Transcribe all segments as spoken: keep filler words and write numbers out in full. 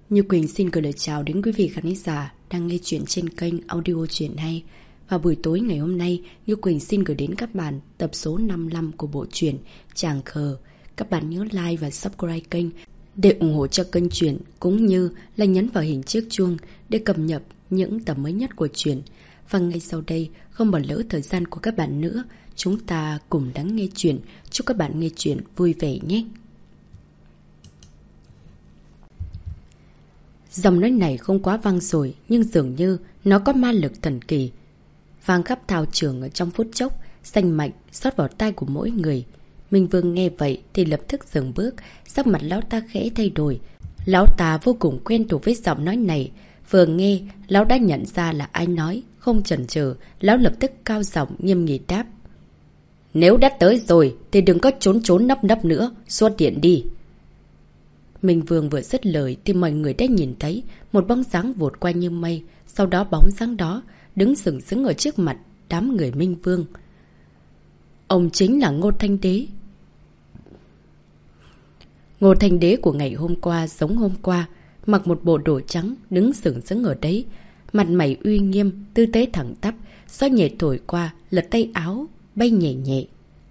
Như Quỳnh xin gửi lời chào đến quý vị khán giả đang nghe chuyện trên kênh Audio Chuyện Hay. Và buổi tối ngày hôm nay, Như Quỳnh xin gửi đến các bạn tập số năm mươi lăm của bộ truyện Chàng Khờ. Các bạn nhớ like và subscribe kênh để ủng hộ cho kênh truyện, cũng như là nhấn vào hình chiếc chuông để cập nhật những tập mới nhất của truyện. Và ngay sau đây, không bỏ lỡ thời gian của các bạn nữa, chúng ta cùng lắng nghe truyện. Chúc các bạn nghe truyện vui vẻ nhé. Dòng nói này không quá vang dội, nhưng dường như nó có ma lực thần kỳ. Vang khắp thao trường ở trong phút chốc, xanh mạnh xót vào tai của mỗi người. Minh Vương nghe vậy thì lập tức dừng bước, sắc mặt lão ta khẽ thay đổi. Lão ta vô cùng quen thuộc với giọng nói này. Vừa nghe, lão đã nhận ra là ai nói, không chần chừ, lão lập tức cao giọng nghiêm nghị đáp. Nếu đã tới rồi thì đừng có trốn trốn nấp nấp nữa, xuất hiện đi. Minh Vương vừa dứt lời thì mọi người đã nhìn thấy một bóng dáng vụt qua như mây. Sau đó bóng dáng đó đứng sừng sững ở trước mặt đám người Minh Vương. Ông chính là Ngô Thanh Đế. Ngô Thanh Đế của ngày hôm qua giống hôm qua, mặc một bộ đồ trắng đứng sừng sững ở đấy. Mặt mày uy nghiêm, tư thế thẳng tắp, gió nhẹ thổi qua, lật tay áo, bay nhẹ nhẹ.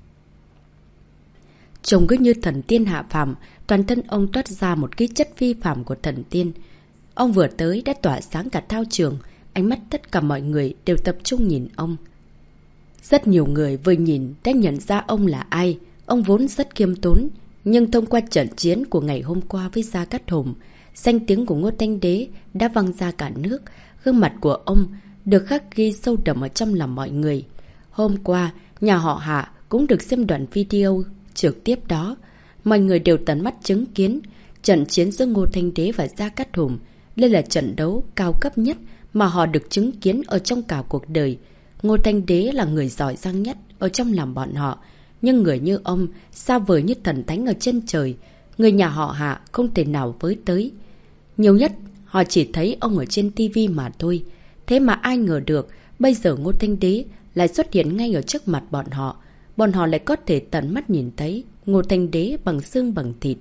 Trông cứ như thần tiên hạ phàm, toàn thân ông toát ra một cái chất phi phàm của thần tiên. Ông vừa tới đã tỏa sáng cả thao trường, ánh mắt tất cả mọi người đều tập trung nhìn ông. Rất nhiều người vừa nhìn đã nhận ra ông là ai. Ông vốn rất khiêm tốn, nhưng thông qua trận chiến của ngày hôm qua với Gia Cát Hùng, danh tiếng của Ngô Thanh Đế đã vang ra cả nước. Gương mặt của ông được khắc ghi sâu đậm ở trong lòng mọi người. Hôm qua, nhà họ Hạ cũng được xem đoạn video trực tiếp đó. Mọi người đều tận mắt chứng kiến trận chiến giữa Ngô Thanh Đế và Gia Cát Hùng. Đây là trận đấu cao cấp nhất mà họ được chứng kiến ở trong cả cuộc đời. Ngô Thanh Đế là người giỏi giang nhất ở trong lòng bọn họ. Nhưng người như ông, xa vời như thần thánh ở trên trời, người nhà họ Hạ không thể nào với tới. Nhiều nhất, họ chỉ thấy ông ở trên tivi mà thôi. Thế mà ai ngờ được, bây giờ Ngô Thanh Đế lại xuất hiện ngay ở trước mặt bọn họ. Bọn họ lại có thể tận mắt nhìn thấy Ngô Thanh Đế bằng xương bằng thịt.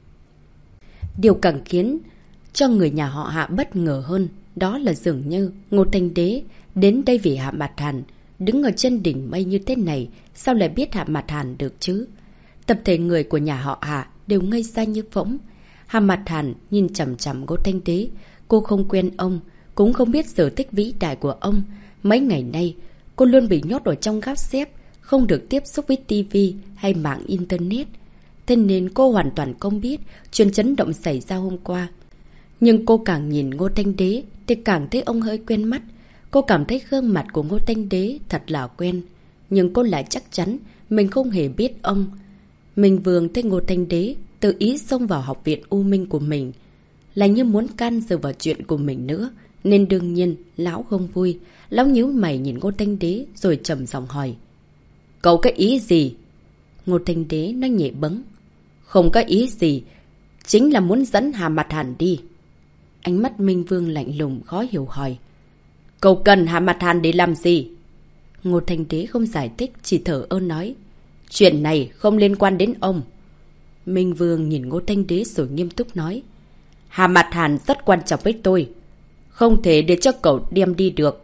Điều càng khiến cho người nhà họ Hạ bất ngờ hơn, đó là dường như Ngô Thanh Đế đến đây vì Hạ Mạt Hàn. Đứng ở trên đỉnh mây như thế này, sao lại biết Hạ Mạt Hàn được chứ? Tập thể người của nhà họ Hạ đều ngây ra như phỗng. Hạ Mạt Hàn nhìn chằm chằm Ngô Thanh Đế. Cô không quen ông, cũng không biết sở thích vĩ đại của ông. Mấy ngày nay, cô luôn bị nhốt ở trong gác xếp, không được tiếp xúc với tivi hay mạng internet. Thế nên cô hoàn toàn không biết chuyện chấn động xảy ra hôm qua. Nhưng cô càng nhìn Ngô Thanh Đế thì càng thấy ông hơi quen mắt. Cô cảm thấy gương mặt của Ngô Thanh Đế thật là quen. Nhưng cô lại chắc chắn mình không hề biết ông. Minh Vương thấy Ngô Thanh Đế tự ý xông vào học viện U Minh của mình, là như muốn can dự vào chuyện của mình nữa. Nên đương nhiên lão không vui. Lão nhíu mày nhìn Ngô Thanh Đế rồi trầm giọng hỏi. Cậu có ý gì? Ngô Thanh Đế nói nhẹ bẫng. Không có ý gì, chính là muốn dẫn Hạ Mạt Hàn đi. Ánh mắt Minh Vương lạnh lùng khó hiểu hỏi. Cậu cần Hạ Mạt Hàn để làm gì? Ngô Thanh Đế không giải thích, chỉ thở ơ nói. Chuyện này không liên quan đến ông. Minh Vương nhìn Ngô Thanh Đế rồi nghiêm túc nói. Hạ Mạt Hàn rất quan trọng với tôi, không thể để cho cậu đem đi được.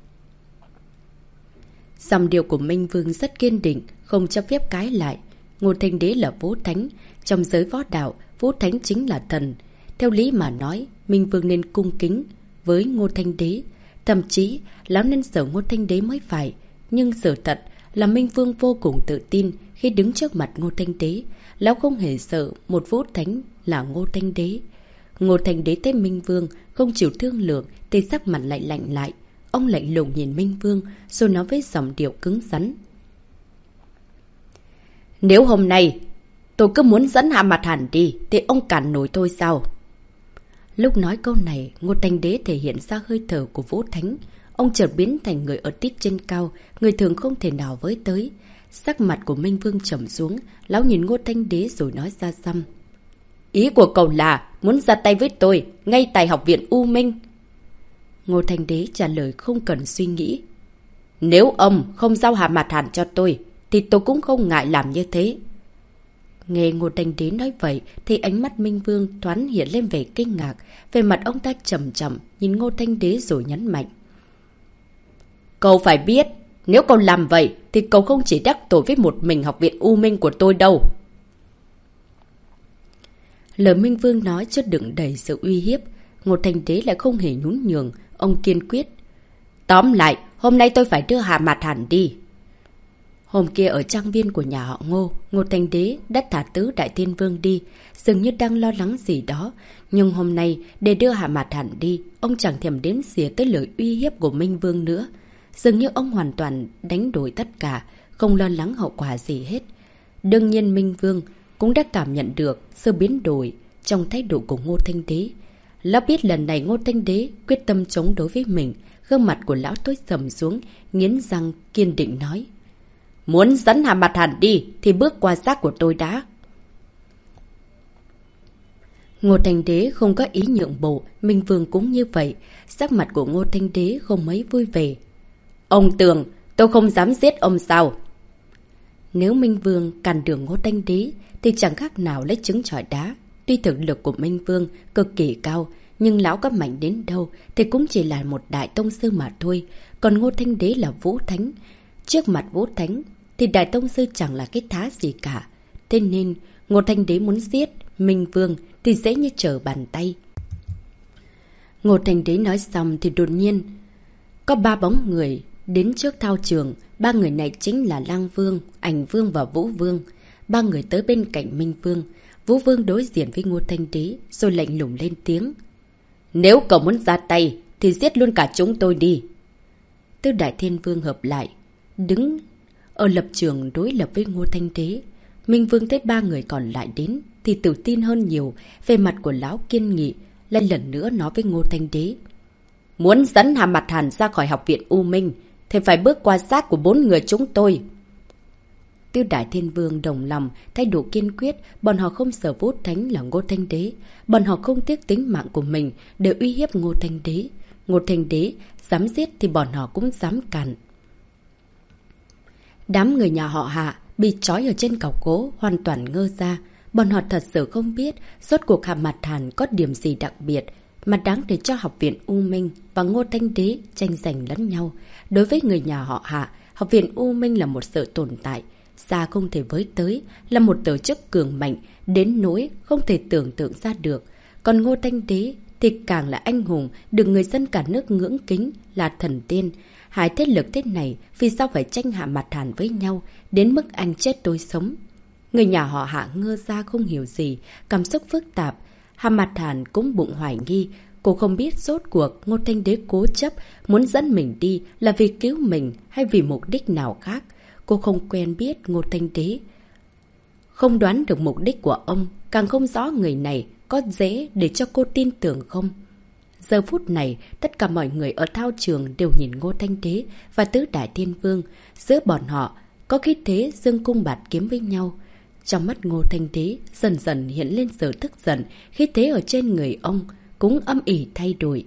Dòng điệu của Minh Vương rất kiên định, không cho phép cãi lại. Ngô Thanh Đế là Vũ Thánh. Trong giới võ đạo, Vũ Thánh chính là thần. Theo lý mà nói, Minh Vương nên cung kính với Ngô Thanh Đế. Thậm chí, lão nên sợ Ngô Thanh Đế mới phải. Nhưng sự thật là Minh Vương vô cùng tự tin khi đứng trước mặt Ngô Thanh Đế. Lão không hề sợ một Vũ Thánh là Ngô Thanh Đế. Ngô Thanh Đế thấy Minh Vương không chịu thương lượng thì sắc mặt lại lạnh lại. Ông lạnh lùng nhìn Minh Vương rồi nói với giọng điệu cứng rắn. Nếu hôm nay tôi cứ muốn dẫn Hạ Mạt Hàn đi thì ông cản nổi tôi sao? Lúc nói câu này, Ngô Thanh Đế thể hiện ra hơi thở của Vũ Thánh. Ông chợt biến thành người ở tít trên cao, người thường không thể nào với tới. Sắc mặt của Minh Vương trầm xuống, lão nhìn Ngô Thanh Đế rồi nói ra xăm. Ý của cậu là muốn ra tay với tôi ngay tại học viện U Minh? Ngô Thanh Đế trả lời không cần suy nghĩ. Nếu ông không giao Hạ Mạt Hàn cho tôi thì tôi cũng không ngại làm như thế. Nghe Ngô Thanh Đế nói vậy thì ánh mắt Minh Vương thoáng hiện lên vẻ kinh ngạc. Về mặt ông ta chậm chậm nhìn Ngô Thanh Đế rồi nhấn mạnh. Cậu phải biết, nếu cậu làm vậy thì cậu không chỉ đắc tội với một mình học viện U Minh của tôi đâu. Lời Minh Vương nói chưa đựng đầy sự uy hiếp. Ngô Thanh Đế lại không hề nhún nhường. Ông kiên quyết. Tóm lại, hôm nay tôi phải đưa Hạ Mạt Hàn đi. Hôm kia ở trang viên của nhà họ Ngô, Ngô Thanh Đế đã thả Tứ Đại Thiên Vương đi, dường như đang lo lắng gì đó. Nhưng hôm nay, để đưa Hạ Mạt Hàn đi, ông chẳng thèm đếm xỉa tới lời uy hiếp của Minh Vương nữa. Dường như ông hoàn toàn đánh đổi tất cả, không lo lắng hậu quả gì hết. Đương nhiên Minh Vương cũng đã cảm nhận được sự biến đổi trong thái độ của Ngô Thanh Đế. Lão biết lần này Ngô Thanh Đế quyết tâm chống đối với mình. Gương mặt của lão tối sầm xuống, nghiến răng kiên định nói. Muốn dẫn Hạ Mạt Hàn đi thì bước qua xác của tôi đã. Ngô Thanh Đế không có ý nhượng bộ, Minh Vương cũng như vậy. Sắc mặt của Ngô Thanh Đế không mấy vui vẻ. Ông tưởng tôi không dám giết ông sao? Nếu Minh Vương cản đường Ngô Thanh Đế thì chẳng khác nào lấy trứng chọi đá. Tuy thực lực của Minh Vương cực kỳ cao, nhưng lão có mạnh đến đâu thì cũng chỉ là một đại tông sư mà thôi. Còn Ngô Thanh Đế là Vũ Thánh. Trước mặt Vũ Thánh thì đại tông sư chẳng là cái thá gì cả. Thế nên Ngô Thanh Đế muốn giết Minh Vương thì dễ như trở bàn tay. Ngô Thanh Đế nói xong thì đột nhiên có ba bóng người đến trước thao trường. Ba người này chính là Lang Vương, Ảnh Vương và Vũ Vương. Ba người tới bên cạnh Minh Vương. Vũ Vương đối diện với Ngô Thanh Đế rồi lạnh lùng lên tiếng. Nếu cậu muốn ra tay thì giết luôn cả chúng tôi đi. Tứ Đại Thiên Vương hợp lại, đứng ở lập trường đối lập với Ngô Thanh Đế. Minh Vương thấy ba người còn lại đến thì tự tin hơn nhiều. Về mặt của lão kiên nghị, lại lần nữa nói với Ngô Thanh Đế. Muốn dẫn Hạ Mạt Hàn ra khỏi học viện U Minh thì phải bước qua xác của bốn người chúng tôi. Tứ Đại Thiên Vương đồng lòng, thái độ kiên quyết. Bọn họ không sợ Vũ Thánh là Ngô Thanh Đế. Bọn họ không tiếc tính mạng của mình để uy hiếp Ngô Thanh Đế. Ngô Thanh Đế dám giết thì bọn họ cũng dám cản. Đám người nhà họ Hạ bị trói ở trên cọc gỗ hoàn toàn ngơ ra. Bọn họ thật sự không biết rốt cuộc Hạ Mạt Hàn có điểm gì đặc biệt mà đáng để cho học viện U Minh và Ngô Thanh Đế tranh giành lẫn nhau. Đối với người nhà họ Hạ, học viện U Minh là một sự tồn tại xa không thể với tới, là một tổ chức cường mạnh đến nỗi không thể tưởng tượng ra được. Còn Ngô Thanh Đế thì càng là anh hùng được người dân cả nước ngưỡng kính, là thần tiên. Hai thế lực thế này vì sao phải tranh Hạ Mạt Hàn với nhau đến mức anh chết tôi sống? Người nhà họ Hạ ngơ ra không hiểu gì, cảm xúc phức tạp. Hạ Mạt Hàn cũng bụng hoài nghi. Cô không biết rốt cuộc Ngô Thanh Đế cố chấp muốn dẫn mình đi là vì cứu mình hay vì mục đích nào khác. Cô không quen biết Ngô Thanh Đế, không đoán được mục đích của ông, càng không rõ người này có dễ để cho cô tin tưởng không. Giờ phút này, tất cả mọi người ở thao trường đều nhìn Ngô Thanh Đế và Tứ Đại Thiên Vương. Giữa bọn họ có khí thế dương cung bạt kiếm với nhau. Trong mắt Ngô Thanh Đế dần dần hiện lên sự tức giận, khí thế ở trên người ông cũng âm ỉ thay đổi.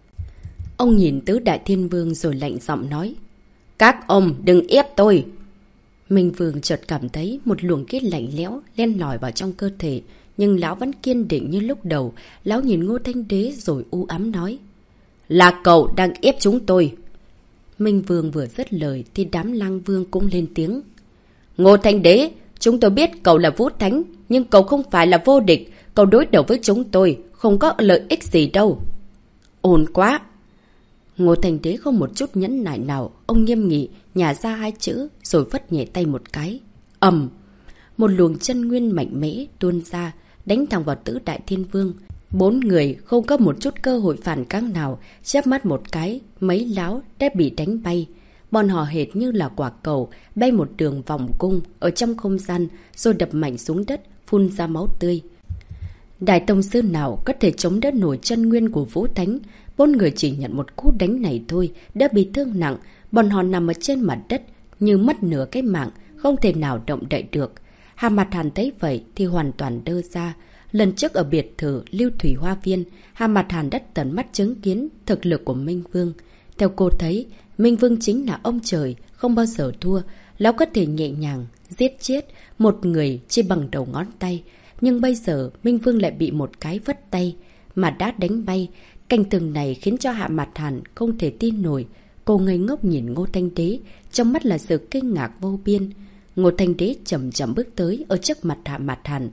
Ông nhìn Tứ Đại Thiên Vương rồi lạnh giọng nói. Các ông đừng ép tôi. Minh Vương chợt cảm thấy một luồng khí lạnh lẽo len lỏi vào trong cơ thể. Nhưng lão vẫn kiên định như lúc đầu. Lão nhìn Ngô Thanh Đế rồi u ám nói. Là cậu đang ép chúng tôi. Minh Vương vừa dứt lời thì đám Lang Vương cũng lên tiếng. Ngô Thanh Đế, chúng tôi biết cậu là Vũ Thánh, nhưng cậu không phải là vô địch. Cậu đối đầu với chúng tôi không có lợi ích gì đâu. Ổn quá. Ngô Thanh Đế không một chút nhẫn nại nào. Ông nghiêm nghị nhả ra hai chữ rồi vất nhẹ tay một cái. Ầm! Một luồng chân nguyên mạnh mẽ tuôn ra, đánh thẳng vào Tứ Đại Thiên Vương. Bốn người không có một chút cơ hội phản kháng nào, chớp mắt một cái, mấy lão đã bị đánh bay. Bọn họ hệt như là quả cầu, bay một đường vòng cung ở trong không gian, rồi đập mạnh xuống đất, phun ra máu tươi. Đại tông sư nào có thể chống đỡ nổi chân nguyên của Vũ Thánh? Bốn người chỉ nhận một cú đánh này thôi đã bị thương nặng. Bọn họ nằm ở trên mặt đất như mất nửa cái mạng, không thể nào động đậy được. Hạ Mạt Hàn thấy vậy thì hoàn toàn đơ ra. Lần trước ở biệt thự Lưu Thủy Hoa Viên, Hạ Mạt Hàn đã tận mắt chứng kiến thực lực của Minh Vương. Theo cô thấy, Minh Vương chính là ông trời, không bao giờ thua. lão có thể nhẹ nhàng giết chết một người chỉ bằng đầu ngón tay. Nhưng bây giờ Minh Vương lại bị một cái vất tay mà đã đánh bay. Cảnh tượng này khiến cho Hạ Mạt Hàn không thể tin nổi. Cô ngây ngốc nhìn Ngô Thanh Đế, trong mắt là sự kinh ngạc vô biên. Ngô Thanh Đế chậm chậm bước tới ở trước mặt Hạ Mạt Hàn.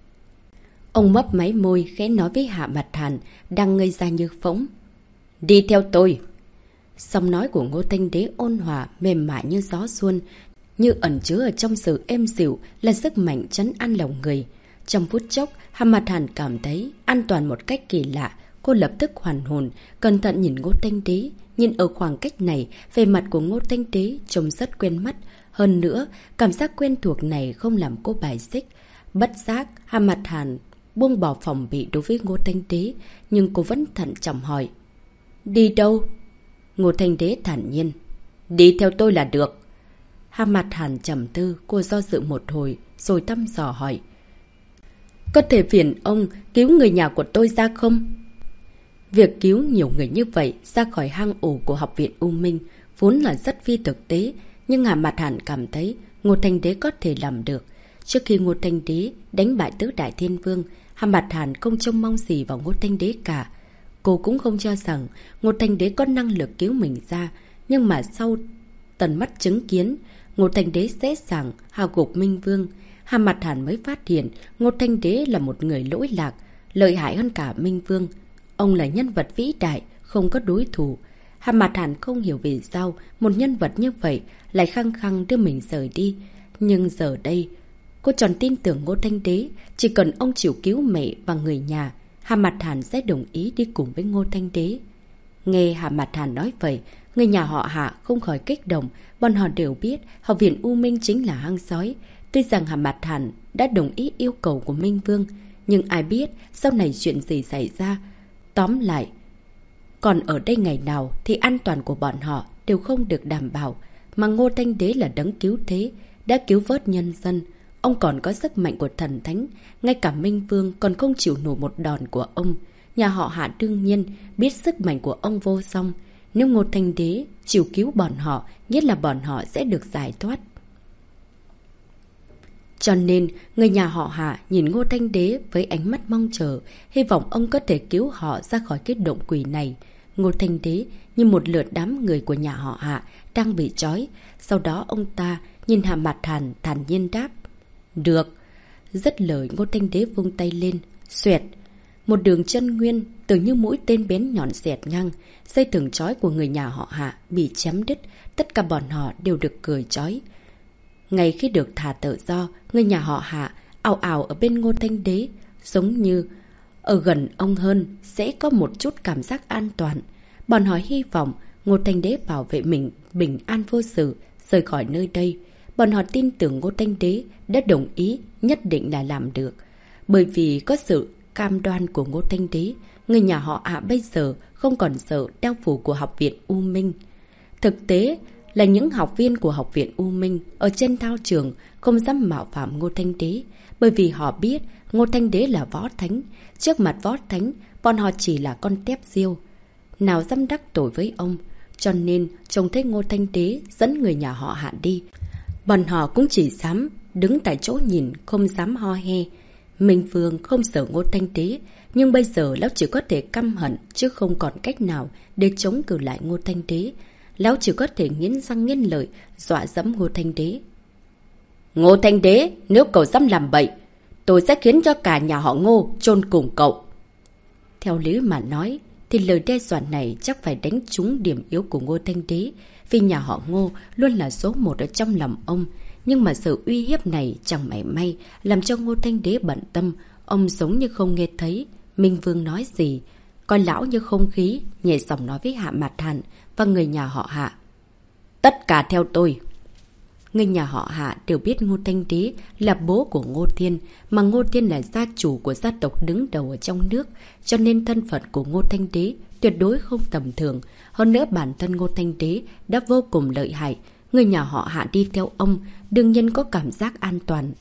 Ông mấp máy môi khẽ nói với Hạ Mạt Hàn đang ngây ra như phỗng. Đi theo tôi. Giọng nói của Ngô Thanh Đế ôn hòa, mềm mại như gió xuân, như ẩn chứa ở trong sự êm dịu là sức mạnh trấn an lòng người. Trong phút chốc, Hạ Mạt Hàn cảm thấy an toàn một cách kỳ lạ. Cô lập tức hoàn hồn, cẩn thận nhìn Ngô Thanh Đế. Nhìn ở khoảng cách này, về mặt của Ngô Thanh Đế trông rất quen mắt. Hơn nữa, cảm giác quen thuộc này không làm cô bài xích. Bất giác, Hạ Mạt Hàn buông bỏ phòng bị đối với Ngô Thanh Đế, nhưng cô vẫn thận trọng hỏi. Đi đâu? Ngô Thanh Đế thản nhiên. Đi theo tôi là được. Hạ Mạt Hàn trầm tư, cô do dự một hồi, rồi thăm dò hỏi. Có thể phiền ông cứu người nhà của tôi ra không? Việc cứu nhiều người như vậy ra khỏi hang ổ của học viện U Minh vốn là rất phi thực tế, nhưng Hạ Mạt Hàn cảm thấy Ngô Thanh Đế có thể làm được. Trước khi Ngô Thanh Đế đánh bại Tứ Đại Thiên Vương, Hạ Mạt Hàn không trông mong gì vào Ngô Thanh Đế cả. Cô cũng không cho rằng Ngô Thanh Đế có năng lực cứu mình ra, nhưng mà sau tận mắt chứng kiến Ngô Thanh Đế dễ dàng hạ gục Minh Vương, Hạ Mạt Hàn mới phát hiện Ngô Thanh Đế là một người lỗi lạc, lợi hại hơn cả Minh Vương. Ông là nhân vật vĩ đại, không có đối thủ. Hạ Mạt Hàn không hiểu vì sao một nhân vật như vậy lại khăng khăng đưa mình rời đi. Nhưng giờ đây, cô tròn tin tưởng Ngô Thanh Đế, chỉ cần ông chịu cứu mẹ và người nhà, Hạ Mạt Hàn sẽ đồng ý đi cùng với Ngô Thanh Đế. Nghe Hạ Mạt Hàn nói vậy, người nhà họ Hạ không khỏi kích động. Bọn họ đều biết học viện U Minh chính là hang sói. Tuy rằng Hạ Mạt Hàn đã đồng ý yêu cầu của Minh Vương, nhưng ai biết sau này chuyện gì xảy ra. Tóm lại, còn ở đây ngày nào thì an toàn của bọn họ đều không được đảm bảo. Mà Ngô Thanh Đế là đấng cứu thế, đã cứu vớt nhân dân. Ông còn có sức mạnh của thần thánh, ngay cả Minh Vương còn không chịu nổi một đòn của ông. Nhà họ Hạ đương nhiên biết sức mạnh của ông vô song. Nếu Ngô Thanh Đế chịu cứu bọn họ, nghĩa là bọn họ sẽ được giải thoát. Cho nên, người nhà họ Hạ nhìn Ngô Thanh Đế với ánh mắt mong chờ, hy vọng ông có thể cứu họ ra khỏi cái động quỷ này. Ngô Thanh Đế như một lượt đám người của nhà họ Hạ đang bị trói. Sau đó ông ta nhìn Hạ Mạt Hàn thản nhiên đáp. Được. Dứt lời, Ngô Thanh Đế vung tay lên. Xoẹt. Một đường chân nguyên tự như mũi tên bén nhọn xẹt ngang. Dây thừng trói của người nhà họ Hạ bị chém đứt. Tất cả bọn họ đều được cười trói. Ngay khi được thả tự do, người nhà họ Hạ ào ào ở bên Ngô Thanh Đế, giống như ở gần ông hơn sẽ có một chút cảm giác an toàn. Bọn họ hy vọng Ngô Thanh Đế bảo vệ mình bình an vô sự, rời khỏi nơi đây. Bọn họ tin tưởng Ngô Thanh Đế đã đồng ý, nhất định là làm được. Bởi vì có sự cam đoan của Ngô Thanh Đế, người nhà họ Hạ bây giờ không còn sợ đao phủ của học viện U Minh. Thực tế là những học viên của học viện U Minh ở trên thao trường không dám mạo phạm Ngô Thanh Đế, bởi vì họ biết Ngô Thanh Đế là võ thánh. Trước mặt võ thánh, bọn họ chỉ là con tép diêu, nào dám đắc tội với ông. Cho nên trông thấy Ngô Thanh Đế dẫn người nhà họ Hạ đi, bọn họ cũng chỉ dám đứng tại chỗ nhìn, không dám ho he. Minh Vương không sợ Ngô Thanh Đế, nhưng bây giờ lão chỉ có thể căm hận, chứ không còn cách nào để chống cự lại Ngô Thanh Đế. Lão chỉ có thể nghiến răng nghiến lợi, dọa dẫm Ngô Thanh Đế. Ngô Thanh Đế, nếu cậu dám làm bậy, tôi sẽ khiến cho cả nhà họ Ngô chôn cùng cậu. Theo lý mà nói, thì lời đe dọa này chắc phải đánh trúng điểm yếu của Ngô Thanh Đế, vì nhà họ Ngô luôn là số một ở trong lòng ông. Nhưng mà sự uy hiếp này chẳng mảy may làm cho Ngô Thanh Đế bận tâm. Ông giống như không nghe thấy Minh Vương nói gì, coi lão như không khí, nhẹ giọng nói với Hạ Mạt Hàn và người nhà họ Hạ. Tất cả theo tôi. Người nhà họ Hạ đều biết Ngô Thanh Đế là bố của Ngô Thiên, mà Ngô Thiên là gia chủ của gia tộc đứng đầu ở trong nước, cho nên thân phận của Ngô Thanh Đế tuyệt đối không tầm thường. Hơn nữa bản thân Ngô Thanh Đế đã vô cùng lợi hại, người nhà họ Hạ đi theo ông đương nhiên có cảm giác an toàn.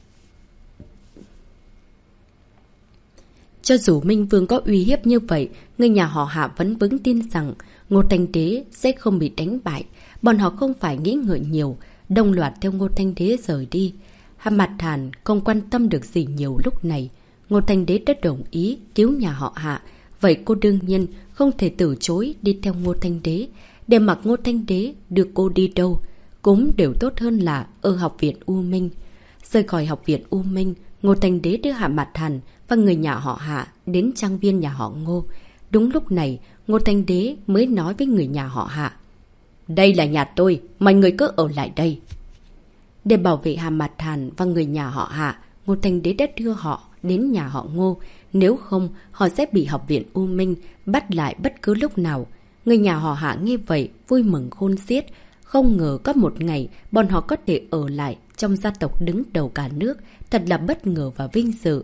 Cho dù Minh Vương có uy hiếp như vậy, người nhà họ Hạ vẫn vững tin rằng Ngô Thanh Đế sẽ không bị đánh bại. Bọn họ không phải nghĩ ngợi nhiều, đồng loạt theo Ngô Thanh Đế rời đi. Hạ Mạt Hàn không quan tâm được gì nhiều lúc này. Ngô Thanh Đế đã đồng ý cứu nhà họ Hạ, vậy cô đương nhiên không thể từ chối đi theo Ngô Thanh Đế. Để mặc Ngô Thanh Đế đưa cô đi đâu cũng đều tốt hơn là ở học viện U Minh. Rời khỏi học viện U Minh, Ngô Thanh Đế đưa Hạ Mạt Hàn và người nhà họ Hạ đến trang viên nhà họ Ngô. Đúng lúc này, Ngô Thanh Đế mới nói với người nhà họ Hạ: đây là nhà tôi, mọi người cứ ở lại đây. Để bảo vệ Hạ Mạt Hàn và người nhà họ Hạ, Ngô Thanh Đế đã đưa họ đến nhà họ Ngô. Nếu không, họ sẽ bị học viện U Minh bắt lại bất cứ lúc nào. Người nhà họ Hạ nghe vậy vui mừng khôn xiết. Không ngờ có một ngày bọn họ có thể ở lại trong gia tộc đứng đầu cả nước. Thật là bất ngờ và vinh dự.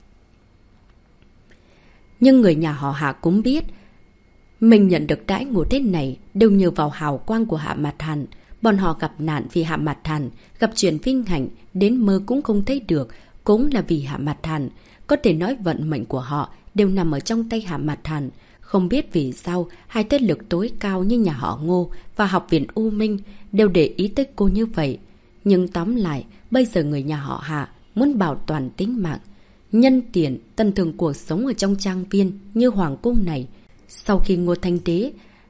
Nhưng người nhà họ Hạ cũng biết mình nhận được đãi ngộ thế này đều nhờ vào hào quang của Hạ Mạt Hàn. Bọn họ gặp nạn vì Hạ Mạt Hàn, gặp chuyện vinh hạnh đến mơ cũng không thấy được, cũng là vì Hạ Mạt Hàn. Có thể nói vận mệnh của họ đều nằm ở trong tay Hạ Mạt Hàn. Không biết vì sao hai thế lực tối cao như nhà họ Ngô và học viện U Minh đều để ý tới cô như vậy. Nhưng tóm lại, bây giờ người nhà họ Hạ muốn bảo toàn tính mạng, nhân tiện tận thường cuộc sống ở trong trang viên như hoàng cung này. Sau khi Ngô Thanh Đế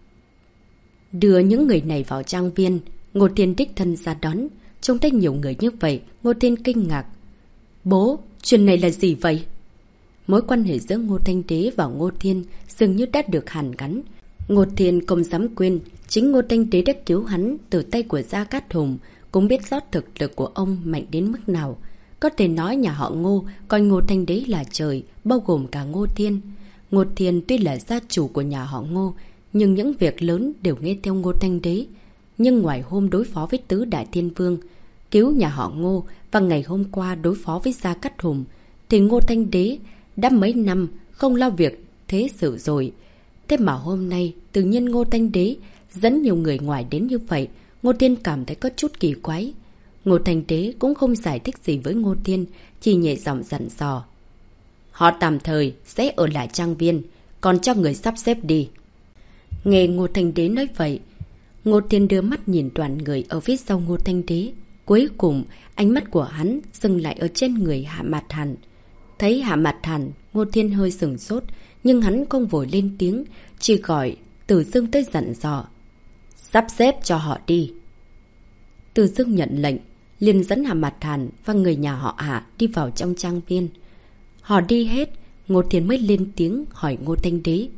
đưa những người này vào trang viên, Ngô Thiên đích thân ra đón. Trông thấy nhiều người như vậy, Ngô Thiên kinh ngạc: bố, chuyện này là gì vậy? Mối quan hệ giữa Ngô Thanh Đế và Ngô Thiên dường như đã được hàn gắn. Ngô Thiên không dám quên, chính Ngô Thanh Đế đã cứu hắn từ tay của Gia Cát Hùng, cũng biết rõ thực lực của ông mạnh đến mức nào. Có thể nói nhà họ Ngô coi Ngô Thanh Đế là trời, bao gồm cả Ngô Thiên. Ngô Thiên tuy là gia chủ của nhà họ Ngô, nhưng những việc lớn đều nghe theo Ngô Thanh Đế. Nhưng ngoài hôm đối phó với Tứ Đại Thiên Vương, cứu nhà họ Ngô, và ngày hôm qua đối phó với Gia Cát Hùng, thì Ngô Thanh Đế đã mấy năm không lo việc thế sự rồi. Thế mà hôm nay tự nhiên Ngô Thanh Đế dẫn nhiều người ngoài đến như vậy. Ngô Thiên cảm thấy có chút kỳ quái. Ngô Thanh Đế cũng không giải thích gì với Ngô Thiên, chỉ nhẹ giọng dặn dò: họ tạm thời sẽ ở lại trang viên, còn cho người sắp xếp đi. Nghe Ngô Thanh Đế nói vậy, Ngô Thiên đưa mắt nhìn đoàn người ở phía sau Ngô Thanh Đế. Cuối cùng, ánh mắt của hắn dừng lại ở trên người Hạ Mạt Hàn. Thấy Hạ Mạt Hàn, Ngô Thiên hơi sửng sốt, nhưng hắn không vội lên tiếng, chỉ gọi Từ Dương tới dặn dò: sắp xếp cho họ đi. Từ Dương nhận lệnh, liền dẫn Hạ Mạt Hàn và người nhà họ Hạ đi vào trong trang viên. Họ đi hết, Ngô Thiên mới lên tiếng hỏi Ngô Thanh Đế: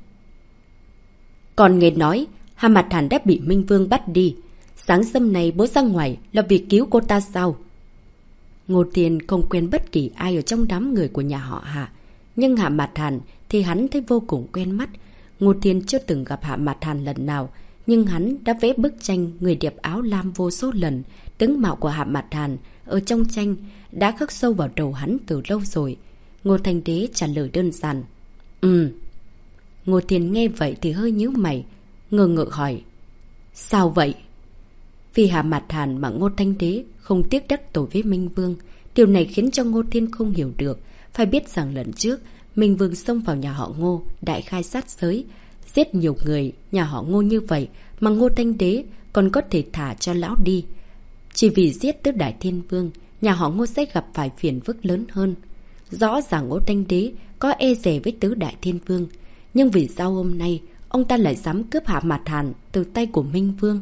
còn nghe nói Hạ Mạt Hàn đã bị Minh Vương bắt đi. Sáng sớm này bố ra ngoài là vì cứu cô ta sao? Ngô Thiên không quen bất kỳ ai ở trong đám người của nhà họ Hạ, nhưng Hạ Mạt Hàn thì hắn thấy vô cùng quen mắt. Ngô Thiên chưa từng gặp Hạ Mạt Hàn lần nào, nhưng hắn đã vẽ bức tranh người đẹp áo lam vô số lần. Tướng mạo của Hạ Mạt Hàn ở trong tranh đã khắc sâu vào đầu hắn từ lâu rồi. Ngô Thanh Đế trả lời đơn giản: Ừ. Ngô Thiên nghe vậy thì hơi nhíu mày, ngờ ngợ hỏi: sao vậy? Vì Hạ Mạt Hàn mà Ngô Thanh Đế không tiếc đắc tội với Minh Vương. Điều này khiến cho Ngô Thiên không hiểu được. Phải biết rằng lần trước Minh Vương xông vào nhà họ Ngô, đại khai sát giới, giết nhiều người nhà họ Ngô như vậy, mà Ngô Thanh Đế còn có thể thả cho lão đi. Chỉ vì giết Tứ Đại Thiên Vương, nhà họ Ngô sẽ gặp phải phiền phức lớn hơn. Rõ ràng Ngô Thanh Đế có e dè với Tứ Đại Thiên Vương, nhưng vì sao hôm nay ông ta lại dám cướp Hạ Mạt Hàn từ tay của Minh Vương?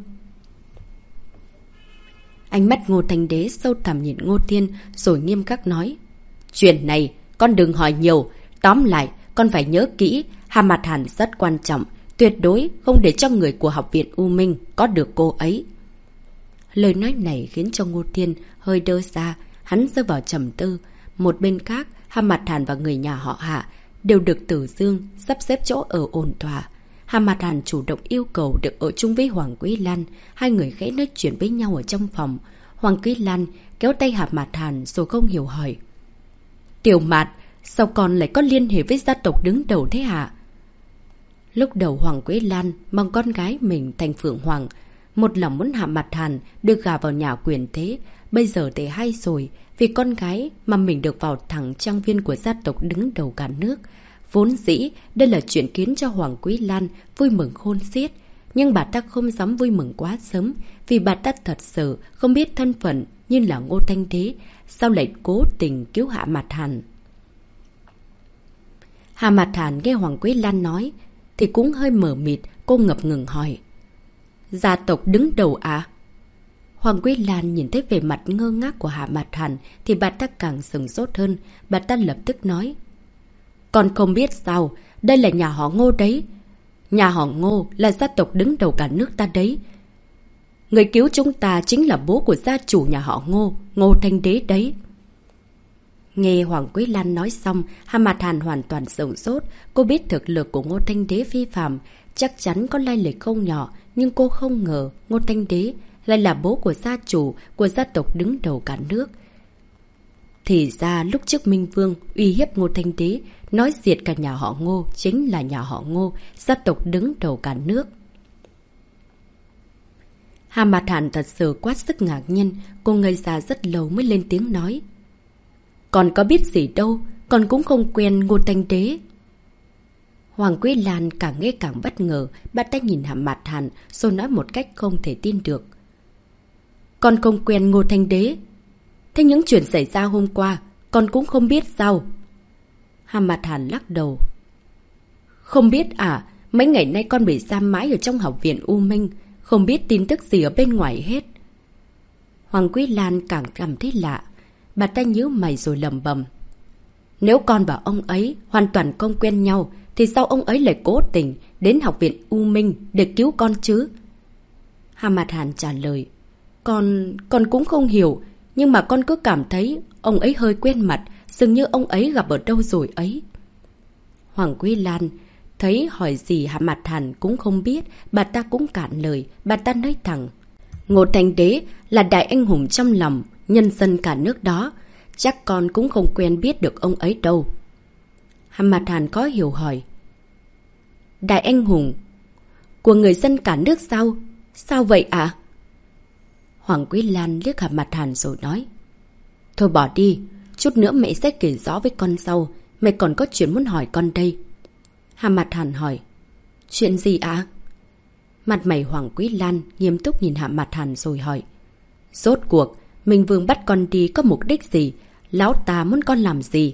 Ánh mắt Ngô Thanh Đế sâu thẳm nhìn Ngô Thiên rồi nghiêm khắc nói: chuyện này con đừng hỏi nhiều. Tóm lại con phải nhớ kỹ, Hạ Mạt Hàn rất quan trọng, tuyệt đối không để cho người của học viện U Minh có được cô ấy. Lời nói này khiến cho Ngô Thiên hơi đơ ra, hắn rơi vào trầm tư. Một bên khác, Hạ Mạt Hàn và người nhà họ Hạ đều được Tử Dương sắp xếp chỗ ở ổn thỏa. Hạ Mạt Hàn chủ động yêu cầu được ở chung với Hoàng Quý Lan. Hai người khẽ nói chuyện với nhau ở trong phòng. Hoàng Quý Lan kéo tay Hạ Mạt Hàn rồi không hiểu hỏi: Tiểu Mạt, sao con lại có liên hệ với gia tộc đứng đầu thế hả? Lúc đầu Hoàng Quý Lan mong con gái mình thành Phượng Hoàng, một lòng muốn Hạ Mạt Hàn được gả vào nhà quyền thế. Bây giờ thì hay rồi, vì con gái mà mình được vào thẳng trang viên của gia tộc đứng đầu cả nước. Vốn dĩ đây là chuyện khiến cho Hoàng Quý Lan vui mừng khôn xiết. Nhưng bà ta không dám vui mừng quá sớm, vì bà ta thật sự không biết thân phận như là Ngô Thanh Đế, sao lại cố tình cứu Hạ Mạt Hàn. Hạ Mạt Hàn nghe Hoàng Quế Lan nói thì cũng hơi mờ mịt, cô ngập ngừng hỏi. Gia tộc đứng đầu à? Hoàng Quế Lan nhìn thấy vẻ mặt ngơ ngác của Hạ Mạt Hàn thì bà ta càng sừng sốt hơn. Bà ta lập tức nói. Con không biết sao, đây là nhà họ Ngô đấy. Nhà họ Ngô là gia tộc đứng đầu cả nước ta đấy. Người cứu chúng ta chính là bố của gia chủ nhà họ Ngô, Ngô Thanh Đế đấy. Nghe Hoàng Quế Lan nói xong, Hạ Mạt Hàn hoàn toàn sửng sốt. Cô biết thực lực của Ngô Thanh Đế phi phàm, chắc chắn có lai lịch không nhỏ, nhưng cô không ngờ Ngô Thanh Đế lại là bố của gia chủ của gia tộc đứng đầu cả nước. Thì ra lúc trước Minh Vương uy hiếp Ngô Thanh Đế, nói diệt cả nhà họ Ngô chính là nhà họ Ngô, gia tộc đứng đầu cả nước. Hạ Mạt Hàn thật sự quá sức ngạc nhiên, cô ngây ra rất lâu mới lên tiếng nói. Còn có biết gì đâu, con cũng không quen Ngô Thanh Đế. Hoàng Quế Lan càng nghe càng bất ngờ, bà ta nhìn Hạ Mạt Hàn rồi nói một cách không thể tin được. Con không quen Ngô Thanh Đế. Thế những chuyện xảy ra hôm qua, con cũng không biết sao? Hạ Mạt Hàn lắc đầu. Không biết à, mấy ngày nay con bị giam mãi ở trong học viện U Minh, không biết tin tức gì ở bên ngoài hết. Hoàng Quế Lan càng cảm thấy lạ. Bà ta nhíu mày rồi lầm bầm. Nếu con và ông ấy hoàn toàn không quen nhau, thì sao ông ấy lại cố tình đến học viện U Minh để cứu con chứ? Hạ Mạt Hàn trả lời. Con... con cũng không hiểu, nhưng mà con cứ cảm thấy ông ấy hơi quen mặt, dường như ông ấy gặp ở đâu rồi ấy. Hoàng Quế Lan thấy hỏi gì Hạ Mạt Hàn cũng không biết, bà ta cũng cạn lời, bà ta nói thẳng. Ngô Thanh Đế là đại anh hùng trong lòng nhân dân cả nước đó, chắc con cũng không quen biết được ông ấy đâu. Hạ Mạt Hàn có hiểu hỏi. Đại anh hùng của người dân cả nước sao? Sao vậy ạ? À? Hoàng Quế Lan liếc Hạ Mạt Hàn rồi nói. Thôi bỏ đi, chút nữa mẹ sẽ kể rõ với con sau, mẹ còn có chuyện muốn hỏi con đây. Hạ Mạt Hàn hỏi. Chuyện gì ạ? À? Mặt mày Hoàng Quế Lan nghiêm túc nhìn Hạ Mạt Hàn rồi hỏi. Rốt cuộc Minh Vương bắt con đi có mục đích gì? Lão ta muốn con làm gì?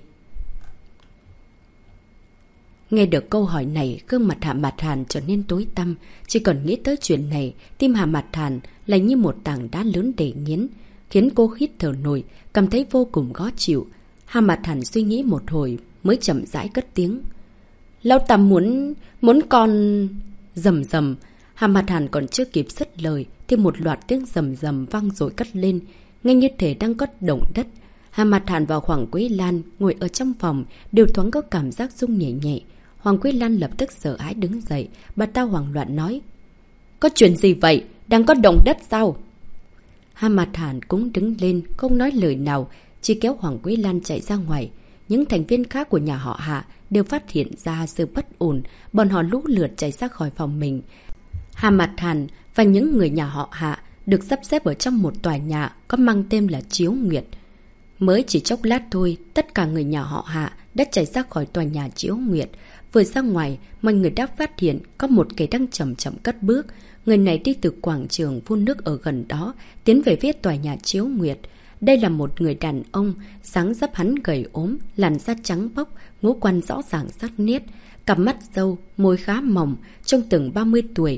Nghe được câu hỏi này, gương mặt Hạ Mạt Hàn trở nên tối tăm. Chỉ cần nghĩ tới chuyện này, tim Hạ Mạt Hàn lại như một tảng đá lớn để nghiến, khiến cô hít thở nổi, cảm thấy vô cùng khó chịu. Hạ Mạt Hàn suy nghĩ một hồi mới chậm rãi cất tiếng. Lão ta muốn... muốn con... Rầm rầm. Hạ Mạt Hàn còn chưa kịp dứt lời thì một loạt tiếng rầm rầm vang rồi cất lên, nghe như thể đang có động đất. Hạ Mạt Hàn và Hoàng Quế Lan ngồi ở trong phòng đều thoáng có cảm giác rung nhẹ nhẹ. Hoàng Quế Lan lập tức sợ hãi đứng dậy, bà ta hoảng loạn nói. Có chuyện gì vậy? Đang có động đất sao? Hạ Mạt Hàn cũng đứng lên, không nói lời nào, chỉ kéo Hoàng Quế Lan chạy ra ngoài. Những thành viên khác của nhà họ Hạ đều phát hiện ra sự bất ổn, bọn họ lũ lượt chạy ra khỏi phòng mình. Hạ Mạt Hàn và những người nhà họ Hạ được sắp xếp ở trong một tòa nhà có mang tên là Chiếu Nguyệt. Mới chỉ chốc lát thôi, tất cả người nhà họ Hạ đã chạy ra khỏi tòa nhà Chiếu Nguyệt. Vừa ra ngoài, mọi người đã phát hiện có một kẻ đang chậm chậm cất bước. Người này đi từ quảng trường phun nước ở gần đó, tiến về phía tòa nhà Chiếu Nguyệt. Đây là một người đàn ông, dáng dấp hắn gầy ốm, làn da trắng bóc, ngũ quan rõ ràng sắc nét, cặp mắt râu, môi khá mỏng, trông từng ba mươi tuổi.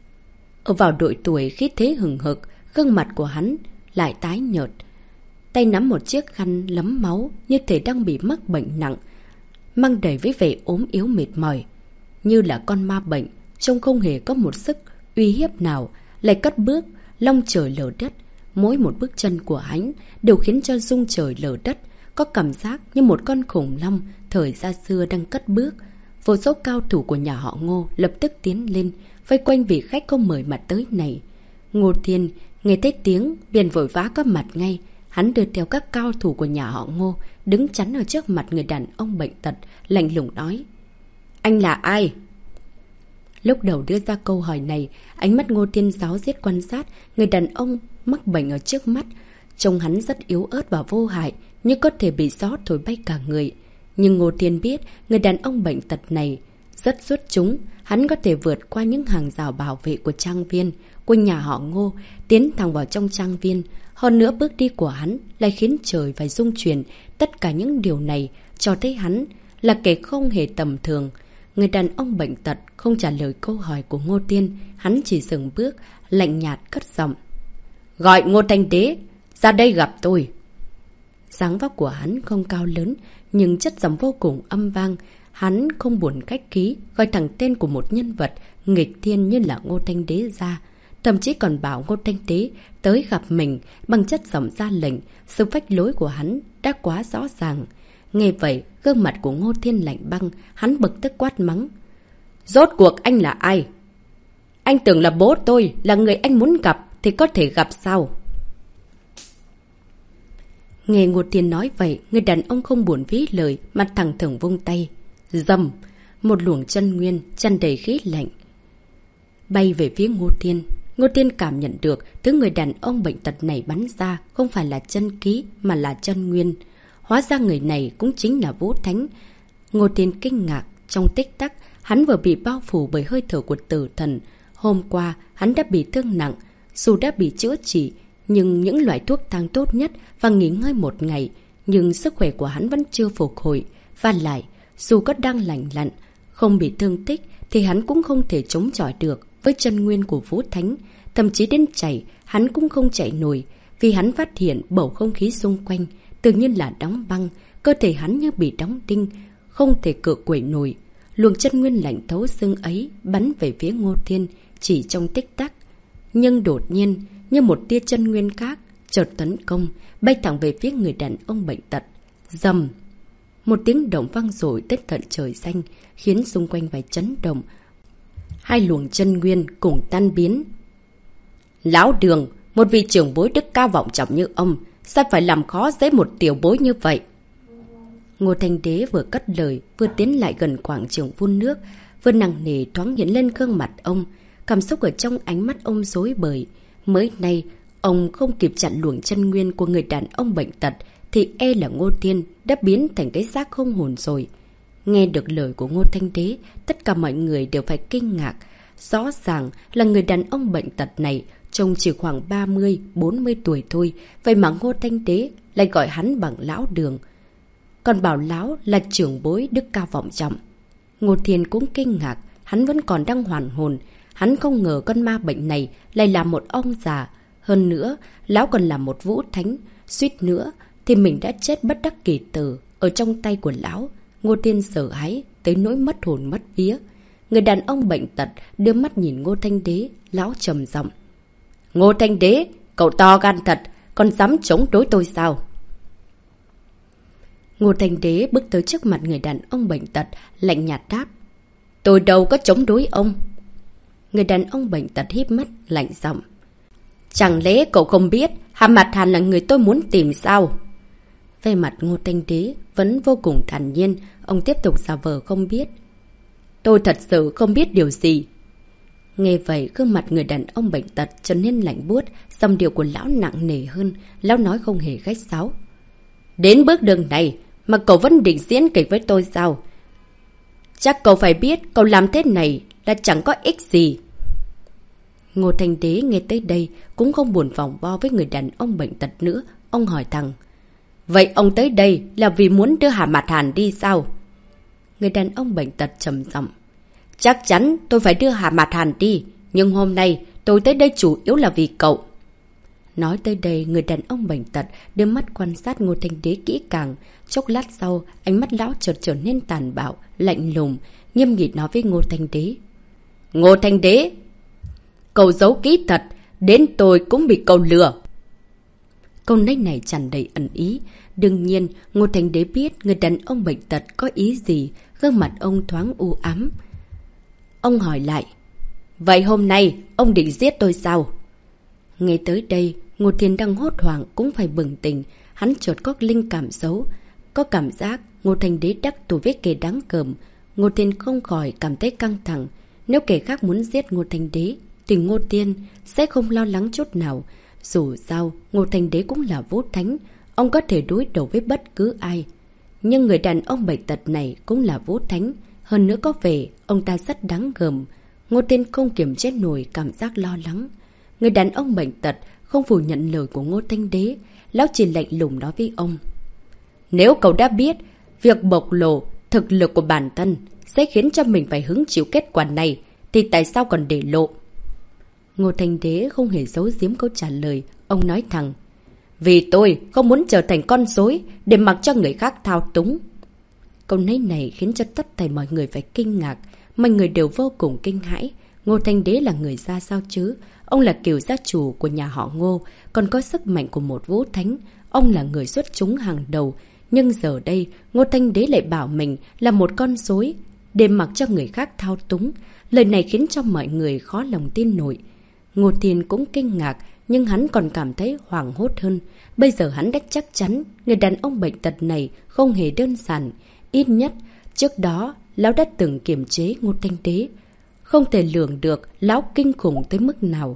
Ở vào độ tuổi khí thế hừng hực, gương mặt của hắn lại tái nhợt. Tay nắm một chiếc khăn lấm máu như thể đang bị mắc bệnh nặng, mang đầy với vẻ ốm yếu mệt mỏi. Như là con ma bệnh, trông không hề có một sức uy hiếp nào, lại cất bước, long trời lở đất. Mỗi một bước chân của hắn đều khiến cho rung trời lở đất, có cảm giác như một con khủng long thời xa xưa đang cất bước. Vô số cao thủ của nhà họ Ngô lập tức tiến lên, vây quanh vị khách không mời mà tới này. Ngô Thiên nghe thấy tiếng liền vội vã có mặt ngay. Hắn đưa theo các cao thủ của nhà họ Ngô, đứng chắn ở trước mặt người đàn ông bệnh tật, lạnh lùng nói. Anh là ai? Lúc đầu đưa ra câu hỏi này, ánh mắt Ngô Thiên giáo diết quan sát người đàn ông mắc bệnh ở trước mắt. Trông hắn rất yếu ớt và vô hại, như có thể bị gió thổi bay cả người. Nhưng Ngô Thiên biết người đàn ông bệnh tật này rất xuất chúng. Hắn có thể vượt qua những hàng rào bảo vệ của trang viên, của nhà họ Ngô, tiến thẳng vào trong trang viên. Hơn nữa bước đi của hắn lại khiến trời phải rung chuyển. Tất cả những điều này cho thấy hắn là kẻ không hề tầm thường. Người đàn ông bệnh tật không trả lời câu hỏi của Ngô Tiên. Hắn chỉ dừng bước, lạnh nhạt cất giọng. Gọi Ngô Thanh Đế, ra đây gặp tôi. Dáng vóc của hắn không cao lớn, nhưng chất giọng vô cùng âm vang. Hắn không buồn khách khí, gọi thẳng tên của một nhân vật nghịch thiên như là Ngô Thanh Đế ra. Thậm chí còn bảo Ngô Thanh Đế tới gặp mình bằng chất giọng ra lệnh. Sự phách lối của hắn đã quá rõ ràng. Nghe vậy, gương mặt của Ngô Thiên lạnh băng, hắn bực tức quát mắng. Rốt cuộc anh là ai? Anh tưởng là bố tôi, là người anh muốn gặp thì có thể gặp sao? Nghe Ngô Thiên nói vậy, người đàn ông không buồn phí lời, mặt thẳng thừng vung tay. Dầm! Một luồng chân nguyên, tràn đầy khí lạnh bay về phía Ngô Thiên. Ngô Thiên cảm nhận được thứ người đàn ông bệnh tật này bắn ra không phải là chân khí mà là chân nguyên. Hóa ra người này cũng chính là Vũ Thánh. Ngô Thiên kinh ngạc, trong tích tắc, hắn vừa bị bao phủ bởi hơi thở của tử thần. Hôm qua, hắn đã bị thương nặng, dù đã bị chữa trị, nhưng những loại thuốc thang tốt nhất và nghỉ ngơi một ngày, nhưng sức khỏe của hắn vẫn chưa phục hồi. Và lại, dù có đang lành lặn, không bị thương tích, thì hắn cũng không thể chống chọi được với chân nguyên của Vũ Thánh. Thậm chí đến chạy, hắn cũng không chạy nổi, vì hắn phát hiện bầu không khí xung quanh tự nhiên là đóng băng, cơ thể hắn như bị đóng đinh, không thể cự quẩy nổi. Luồng chân nguyên lạnh thấu xương ấy bắn về phía Ngô Thiên chỉ trong tích tắc. Nhưng đột nhiên, như một tia chân nguyên khác, chợt tấn công, bay thẳng về phía người đàn ông bệnh tật. Rầm! Một tiếng động vang dội tới tận trời xanh, khiến xung quanh phải chấn động. Hai luồng chân nguyên cùng tan biến. Lão Đường, một vị trưởng bối đức cao vọng trọng như ông, sao phải làm khó dễ một tiểu bối như vậy? Ngô Thanh Đế vừa cất lời, vừa tiến lại gần quảng trường phun nước, vừa nặng nề thoáng hiện lên gương mặt ông. Cảm xúc ở trong ánh mắt ông rối bời. Mới nay, ông không kịp chặn luồng chân nguyên của người đàn ông bệnh tật, thì e là Ngô Thiên đã biến thành cái xác không hồn rồi. Nghe được lời của Ngô Thanh Đế, tất cả mọi người đều phải kinh ngạc. Rõ ràng là người đàn ông bệnh tật này trông chỉ khoảng ba mươi bốn mươi tuổi thôi, vậy mà Ngô Thanh Đế lại gọi hắn bằng Lão Đường, còn bảo Lão là trưởng bối đức cao vọng trọng. Ngô Thiên cũng kinh ngạc, hắn vẫn còn đang hoàn hồn. Hắn không ngờ con ma bệnh này lại là một ông già. Hơn nữa, Lão còn là một Vũ Thánh. Suýt nữa thì mình đã chết bất đắc kỳ tử ở trong tay của Lão. Ngô Thiên sợ hãi tới nỗi mất hồn mất vía. Người đàn ông bệnh tật đưa mắt nhìn Ngô Thanh Đế. Lão trầm giọng. Ngô Thanh Đế, cậu to gan thật, còn dám chống đối tôi sao? Ngô Thanh Đế bước tới trước mặt người đàn ông bệnh tật, lạnh nhạt đáp. Tôi đâu có chống đối ông. Người đàn ông bệnh tật híp mắt, lạnh giọng. Chẳng lẽ cậu không biết Hà Mạt Hàn là người tôi muốn tìm sao? Về mặt Ngô Thanh Đế vẫn vô cùng thản nhiên, ông tiếp tục giả vờ không biết. Tôi thật sự không biết điều gì. Nghe vậy, gương mặt người đàn ông bệnh tật trở nên lạnh buốt, dòng điệu của Lão nặng nề hơn. Lão nói không hề khách sáo. Đến bước đường này mà cậu vẫn định diễn kịch với tôi sao? Chắc cậu phải biết cậu làm thế này là chẳng có ích gì. Ngô Thanh Đế nghe tới đây cũng không buồn vòng vo với người đàn ông bệnh tật nữa. Ông hỏi thẳng. Vậy ông tới đây là vì muốn đưa Hà Mạt Hàn đi sao? Người đàn ông bệnh tật trầm giọng. Chắc chắn tôi phải đưa Hà Mạt Hàn đi, nhưng hôm nay tôi tới đây chủ yếu là vì cậu. Nói tới đây, người đàn ông bệnh tật đưa mắt quan sát Ngô Thanh Đế kỹ càng. Chốc lát sau, ánh mắt Lão chợt trở nên tàn bạo, lạnh lùng, nghiêm nghị nói với Ngô Thanh Đế. Ngô Thanh Đế, cậu giấu kỹ thật, đến tôi cũng bị cậu lừa. Câu nói này tràn đầy ẩn ý. Đương nhiên, Ngô Thanh Đế biết người đàn ông bệnh tật có ý gì, gương mặt ông thoáng u ám. Ông hỏi lại. Vậy hôm nay, ông định giết tôi sao? Nghe tới đây, Ngô Thiên đang hốt hoảng cũng phải bừng tỉnh. Hắn chợt có linh cảm xấu. Có cảm giác Ngô Thanh Đế đắc tội với kẻ đáng cờm. Ngô Thiên không khỏi cảm thấy căng thẳng. Nếu kẻ khác muốn giết Ngô Thanh Đế, thì Ngô Thiên sẽ không lo lắng chút nào. Dù sao, Ngô Thanh Đế cũng là Vũ Thánh. Ông có thể đối đầu với bất cứ ai. Nhưng người đàn ông bệnh tật này cũng là Vũ Thánh. Hơn nữa có vẻ ông ta rất đáng gờm. Ngô Thiên không kiềm chế nổi cảm giác lo lắng. Người đàn ông bệnh tật không phủ nhận lời của Ngô Thanh Đế. Lão chỉ lạnh lùng nói với ông: nếu cậu đã biết việc bộc lộ thực lực của bản thân sẽ khiến cho mình phải hứng chịu kết quả này, thì tại sao còn để lộ? Ngô Thanh Đế không hề giấu giếm câu trả lời. Ông nói thẳng: vì tôi không muốn trở thành con rối để mặc cho người khác thao túng. Câu nói này khiến cho tất thảy mọi người phải kinh ngạc. Mọi người đều vô cùng kinh hãi. Ngô Thanh Đế là người ra sao chứ? Ông là cửu gia chủ của nhà họ Ngô, còn có sức mạnh của một vũ thánh. Ông là người xuất chúng hàng đầu. Nhưng giờ đây, Ngô Thanh Đế lại bảo mình là một con rối để mặc cho người khác thao túng. Lời này khiến cho mọi người khó lòng tin nổi. Ngô Thiên cũng kinh ngạc, nhưng hắn còn cảm thấy hoảng hốt hơn. Bây giờ hắn đã chắc chắn người đàn ông bệnh tật này không hề đơn giản. Ít nhất, trước đó, lão đã từng kiềm chế Ngô Thanh Đế. Không thể lường được lão kinh khủng tới mức nào.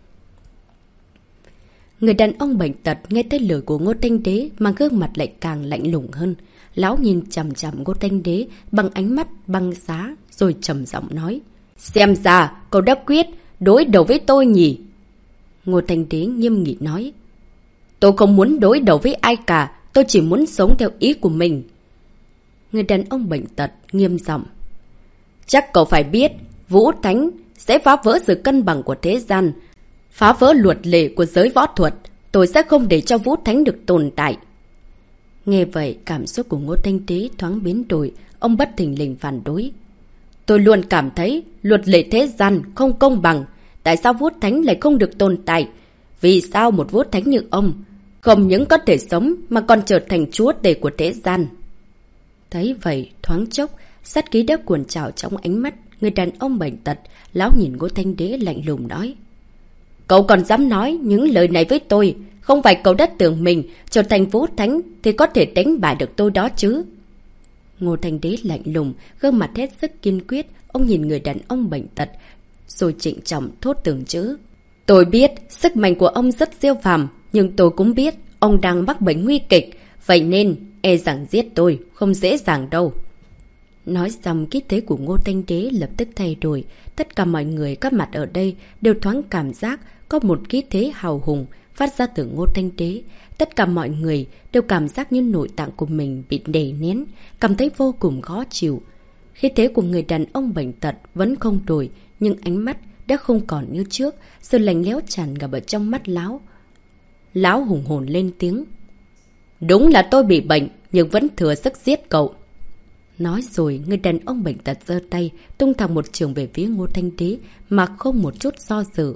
Người đàn ông bệnh tật nghe tới lời của Ngô Thanh Đế mà gương mặt lại càng lạnh lùng hơn. Lão nhìn chằm chằm Ngô Thanh Đế bằng ánh mắt băng giá, rồi trầm giọng nói: xem ra cậu đã quyết đối đầu với tôi nhỉ? Ngô Thanh Đế nghiêm nghị nói: tôi không muốn đối đầu với ai cả, tôi chỉ muốn sống theo ý của mình. Người đàn ông bệnh tật nghiêm giọng: chắc cậu phải biết, Vũ Thánh sẽ phá vỡ sự cân bằng của thế gian, phá vỡ luật lệ của giới võ thuật. Tôi sẽ không để cho Vũ Thánh được tồn tại. Nghe vậy, cảm xúc của Ngô Thanh Đế thoáng biến đổi. Ông bất thình lình phản đối: tôi luôn cảm thấy luật lệ thế gian không công bằng. Tại sao Vũ Thánh lại không được tồn tại? Vì sao một Vũ Thánh như ông không những có thể sống mà còn trở thành chúa tể của thế gian? Thấy vậy, thoáng chốc, sát khí đã cuồn trào trong ánh mắt người đàn ông bệnh tật. Lão nhìn Ngô Thanh Đế lạnh lùng nói: cậu còn dám nói những lời này với tôi? Không phải cậu đã tưởng mình trở thành Vũ Thánh thì có thể đánh bại được tôi đó chứ? Ngô Thanh Đế lạnh lùng, gương mặt hết sức kiên quyết. Ông nhìn người đàn ông bệnh tật, rồi trịnh trọng thốt từng chữ: tôi biết sức mạnh của ông rất siêu phàm, nhưng tôi cũng biết ông đang mắc bệnh nguy kịch. Vậy nên e rằng giết tôi không dễ dàng đâu. Nói xong, khí thế của Ngô Thanh Đế lập tức thay đổi. Tất cả mọi người có mặt ở đây đều thoáng cảm giác có một khí thế hào hùng phát ra từ Ngô Thanh Đế. Tất cả mọi người đều cảm giác như nội tạng của mình bị đè nén, cảm thấy vô cùng khó chịu. Khí thế của người đàn ông bệnh tật vẫn không đổi, nhưng ánh mắt đã không còn như trước. Sự lạnh lẽo tràn ngập ở trong mắt lão. Lão hùng hồn lên tiếng: đúng là tôi bị bệnh, nhưng vẫn thừa sức giết cậu. Nói rồi, người đàn ông bệnh tật giơ tay tung thẳng một trường về phía Ngô Thanh Đế mà không một chút do dự.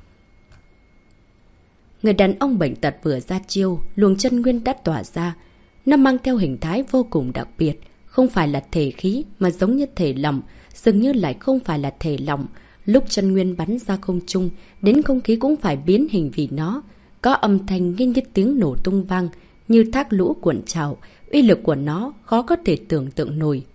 Người đàn ông bệnh tật vừa ra chiêu, luồng chân nguyên đã tỏa ra. Nó mang theo hình thái vô cùng đặc biệt, không phải là thể khí mà giống như thể lòng, dường như lại không phải là thể lòng. Lúc chân nguyên bắn ra không trung, đến không khí cũng phải biến hình vì nó. Có âm thanh nghe như tiếng nổ tung vang, như thác lũ cuộn trào. Uy lực của nó khó có thể tưởng tượng nổi.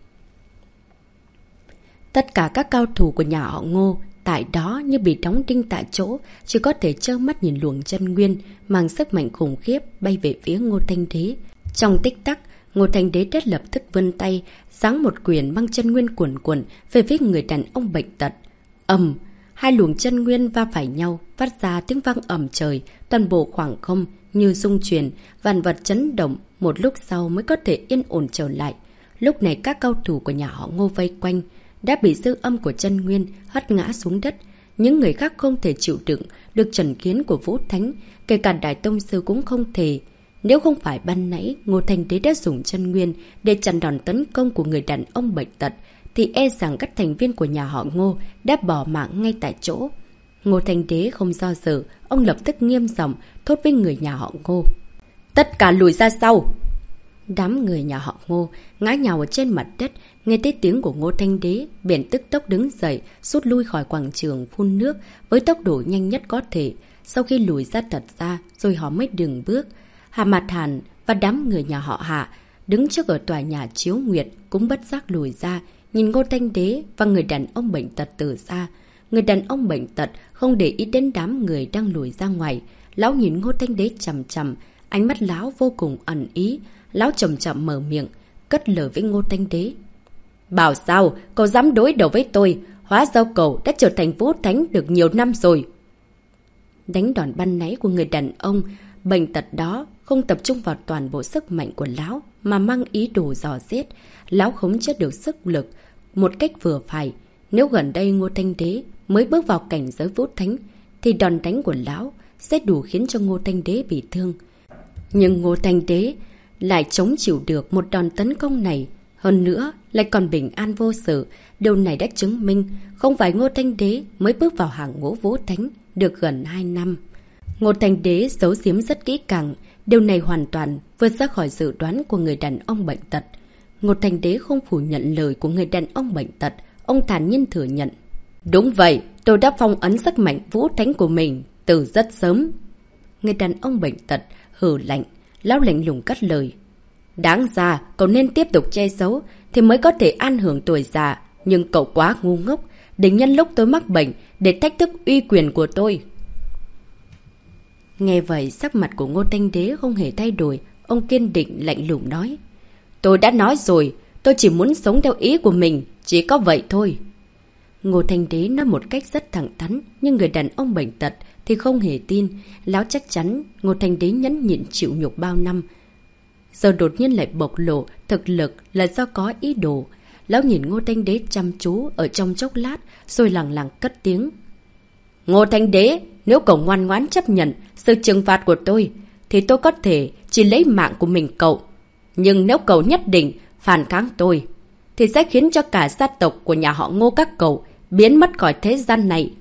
Tất cả các cao thủ của nhà họ Ngô tại đó như bị đóng đinh tại chỗ, chỉ có thể trơ mắt nhìn luồng chân nguyên mang sức mạnh khủng khiếp bay về phía Ngô Thanh Đế. Trong tích tắc, Ngô Thanh Đế đã lập tức vươn tay, giáng một quyền mang chân nguyên cuồn cuộn về phía người đàn ông bệnh tật. Ầm, hai luồng chân nguyên va phải nhau, phát ra tiếng vang ầm trời, toàn bộ khoảng không như rung chuyển, vạn vật chấn động. Một lúc sau mới có thể yên ổn trở lại. Lúc này các cao thủ của nhà họ Ngô vây quanh đã bị dư âm của chân nguyên hất ngã xuống đất. Những người khác không thể chịu đựng được trần kiến của Vũ Thánh, kể cả Đại Tông Sư cũng không thể. Nếu không phải ban nãy Ngô Thanh Đế đã dùng chân nguyên để chặn đòn tấn công của người đàn ông bệnh tật, thì e rằng các thành viên của nhà họ Ngô đã bỏ mạng ngay tại chỗ. Ngô Thanh Đế không do dự, ông lập tức nghiêm giọng thốt với người nhà họ Ngô: tất cả lùi ra sau. Đám người nhà họ Ngô ngã nhào ở trên mặt đất. Nghe thấy tiếng của Ngô Thanh Đế, bèn tức tốc đứng dậy, rút lui khỏi quảng trường phun nước với tốc độ nhanh nhất có thể. Sau khi lùi ra thật ra, rồi họ mới dừng bước. Hà Mạt Hàn và đám người nhà họ Hạ đứng trước ở tòa nhà Chiếu Nguyệt cũng bất giác lùi ra, nhìn Ngô Thanh Đế và người đàn ông bệnh tật từ xa. Người đàn ông bệnh tật không để ý đến đám người đang lùi ra ngoài. Lão nhìn Ngô Thanh Đế chằm chằm, ánh mắt lão vô cùng ẩn ý. Lão chậm chậm mở miệng, cất lời với Ngô Thanh Đế: Bảo sao, cậu dám đối đầu với tôi, hóa ra cậu đã trở thành vũ thánh được nhiều năm rồi. Đánh đòn ban nãy của người đàn ông bệnh tật đó không tập trung vào toàn bộ sức mạnh của lão mà mang ý đồ dò giết. Lão khống chế được sức lực một cách vừa phải. Nếu gần đây Ngô Thanh Đế mới bước vào cảnh giới vũ thánh thì đòn đánh của lão sẽ đủ khiến cho Ngô Thanh Đế bị thương. Nhưng Ngô Thanh Đế lại chống chịu được một đòn tấn công này. Hơn nữa lại còn bình an vô sự. Điều này đã chứng minh không phải Ngô Thanh Đế mới bước vào hàng ngũ vũ thánh được gần hai năm. Ngô Thanh Đế giấu giếm rất kỹ càng. Điều này hoàn toàn vượt ra khỏi dự đoán của người đàn ông bệnh tật. Ngô Thanh Đế không phủ nhận lời của người đàn ông bệnh tật. Ông thản nhiên thừa nhận. Đúng vậy, tôi đã phong ấn sức mạnh vũ thánh của mình từ rất sớm. Người đàn ông bệnh tật hừ lạnh. Lão lạnh lùng cắt lời. Đáng ra cậu nên tiếp tục che giấu thì mới có thể an hưởng tuổi già. Nhưng cậu quá ngu ngốc để nhân lúc tôi mắc bệnh để thách thức uy quyền của tôi. Nghe vậy sắc mặt của Ngô Thanh Đế không hề thay đổi. Ông kiên định lạnh lùng nói. Tôi đã nói rồi, tôi chỉ muốn sống theo ý của mình, chỉ có vậy thôi. Ngô Thanh Đế nói một cách rất thẳng thắn, nhưng người đàn ông bệnh tật thì không hề tin. Lão chắc chắn Ngô Thanh Đế nhẫn nhịn chịu nhục bao năm, giờ đột nhiên lại bộc lộ thực lực là do có ý đồ. Lão nhìn Ngô Thanh Đế chăm chú ở trong chốc lát rồi lẳng lặng cất tiếng. Ngô Thanh Đế, nếu cậu ngoan ngoãn chấp nhận sự trừng phạt của tôi thì tôi có thể chỉ lấy mạng của mình cậu. Nhưng nếu cậu nhất định phản kháng tôi thì sẽ khiến cho cả gia tộc của nhà họ Ngô các cậu biến mất khỏi thế gian này.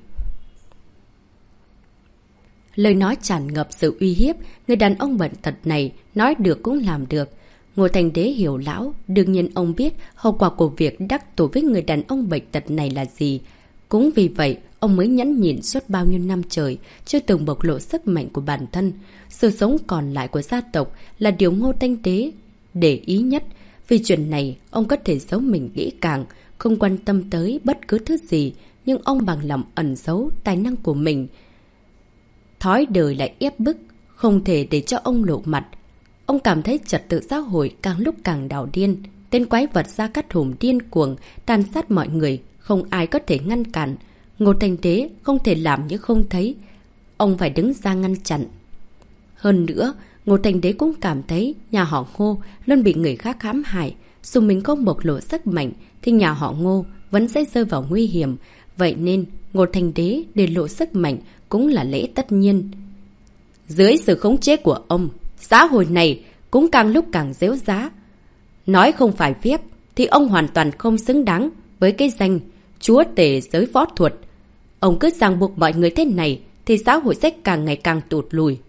Lời nói tràn ngập sự uy hiếp. Người đàn ông bệnh tật này nói được cũng làm được. Ngô Thanh Đế hiểu lão. Đương nhiên ông biết hậu quả của việc đắc tội với người đàn ông bệnh tật này là gì. Cũng vì vậy ông mới nhẫn nhịn suốt bao nhiêu năm trời, chưa từng bộc lộ sức mạnh của bản thân. Sự sống còn lại của gia tộc là điều Ngô Thanh Đế để ý nhất. Vì chuyện này ông có thể giấu mình kỹ càng, không quan tâm tới bất cứ thứ gì. Nhưng ông bằng lòng ẩn giấu tài năng của mình. Thói đời lại ép bức, không thể để cho ông lộ mặt. Ông cảm thấy trật tự xã hội càng lúc càng đảo điên. Tên quái vật Gia Cát Hùng điên cuồng tàn sát mọi người, không ai có thể ngăn cản. Ngô Thanh Đế không thể làm như không thấy. Ông phải đứng ra ngăn chặn. Hơn nữa, Ngô Thanh Đế cũng cảm thấy nhà họ Ngô luôn bị người khác hãm hại. Dù mình không bộc lộ sức mạnh thì nhà họ Ngô vẫn sẽ rơi vào nguy hiểm. Vậy nên Ngô Thanh Đế để lộ sức mạnh cũng là lẽ tất nhiên. Dưới sự khống chế của ông, xã hội này cũng càng lúc càng réo rá. Nói không phải phép thì ông hoàn toàn không xứng đáng với cái danh chúa tể giới võ thuật. Ông cứ ràng buộc mọi người thế này thì xã hội sẽ càng ngày càng tụt lùi.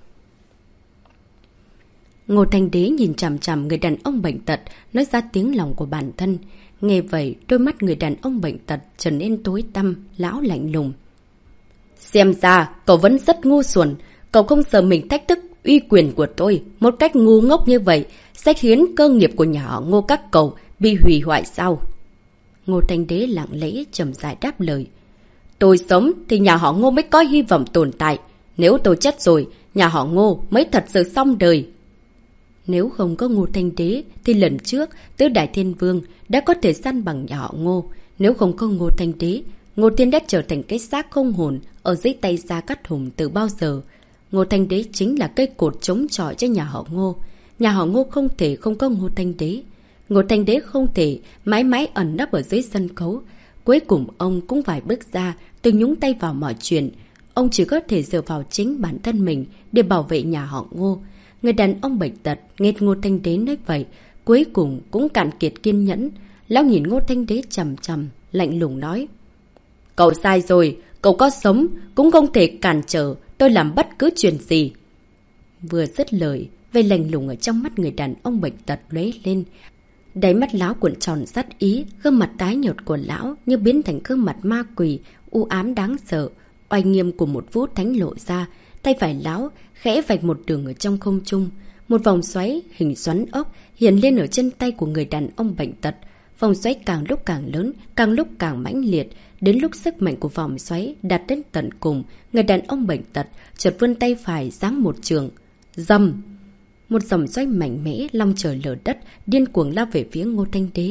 Ngô Thanh Đế nhìn chằm chằm người đàn ông bệnh tật, nói ra tiếng lòng của bản thân. Nghe vậy, đôi mắt người đàn ông bệnh tật trở nên tối tăm, lão lạnh lùng. Xem ra, cậu vẫn rất ngu xuẩn. Cậu không sợ mình thách thức uy quyền của tôi một cách ngu ngốc như vậy sẽ khiến cơ nghiệp của nhà họ Ngô các cậu bị hủy hoại sao? Ngô Thanh Đế lặng lẽ trầm rãi đáp lời. Tôi sống thì nhà họ Ngô mới có hy vọng tồn tại. Nếu tôi chết rồi, nhà họ Ngô mới thật sự xong đời. Nếu không có Ngô Thanh Đế thì lần trước Tứ Đại Thiên Vương đã có thể săn bằng nhà họ Ngô. Nếu không có Ngô Thanh Đế, Ngô Thiên đã trở thành cái xác không hồn ở dưới tay Gia Cát Hùng từ bao giờ. Ngô Thanh Đế chính là cây cột chống chọi cho nhà họ Ngô. Nhà họ Ngô không thể không có Ngô Thanh Đế. Ngô Thanh Đế không thể mãi mãi ẩn nấp ở dưới sân khấu. Cuối cùng ông cũng phải bước ra, từ nhúng tay vào mọi chuyện. Ông chỉ có thể dựa vào chính bản thân mình để bảo vệ nhà họ Ngô. Người đàn ông bệnh tật nghe Ngô Thanh Đế nói vậy, cuối cùng cũng cạn kiệt kiên nhẫn. Lão nhìn Ngô Thanh Đế chằm chằm, lạnh lùng nói. Cậu sai rồi, cậu có sống cũng không thể cản trở tôi làm bất cứ chuyện gì. Vừa dứt lời, vẻ lạnh lùng ở trong mắt người đàn ông bệnh tật lóe lên. Đáy mắt lão cuộn tròn sát ý, gương mặt tái nhợt của lão như biến thành gương mặt ma quỷ, u ám đáng sợ. Oai nghiêm của một vũ thánh lộ ra, tay phải lão khẽ vạch một đường ở trong không trung. Một vòng xoáy hình xoắn ốc hiện lên ở trên tay của người đàn ông bệnh tật. Vòng xoáy càng lúc càng lớn, càng lúc càng mãnh liệt. Đến lúc sức mạnh của vòng xoáy đạt đến tận cùng, người đàn ông bệnh tật chợt vươn tay phải giáng một trường. Dầm! Một dòng xoáy mạnh mẽ long trời lở đất điên cuồng lao về phía Ngô Thanh Đế.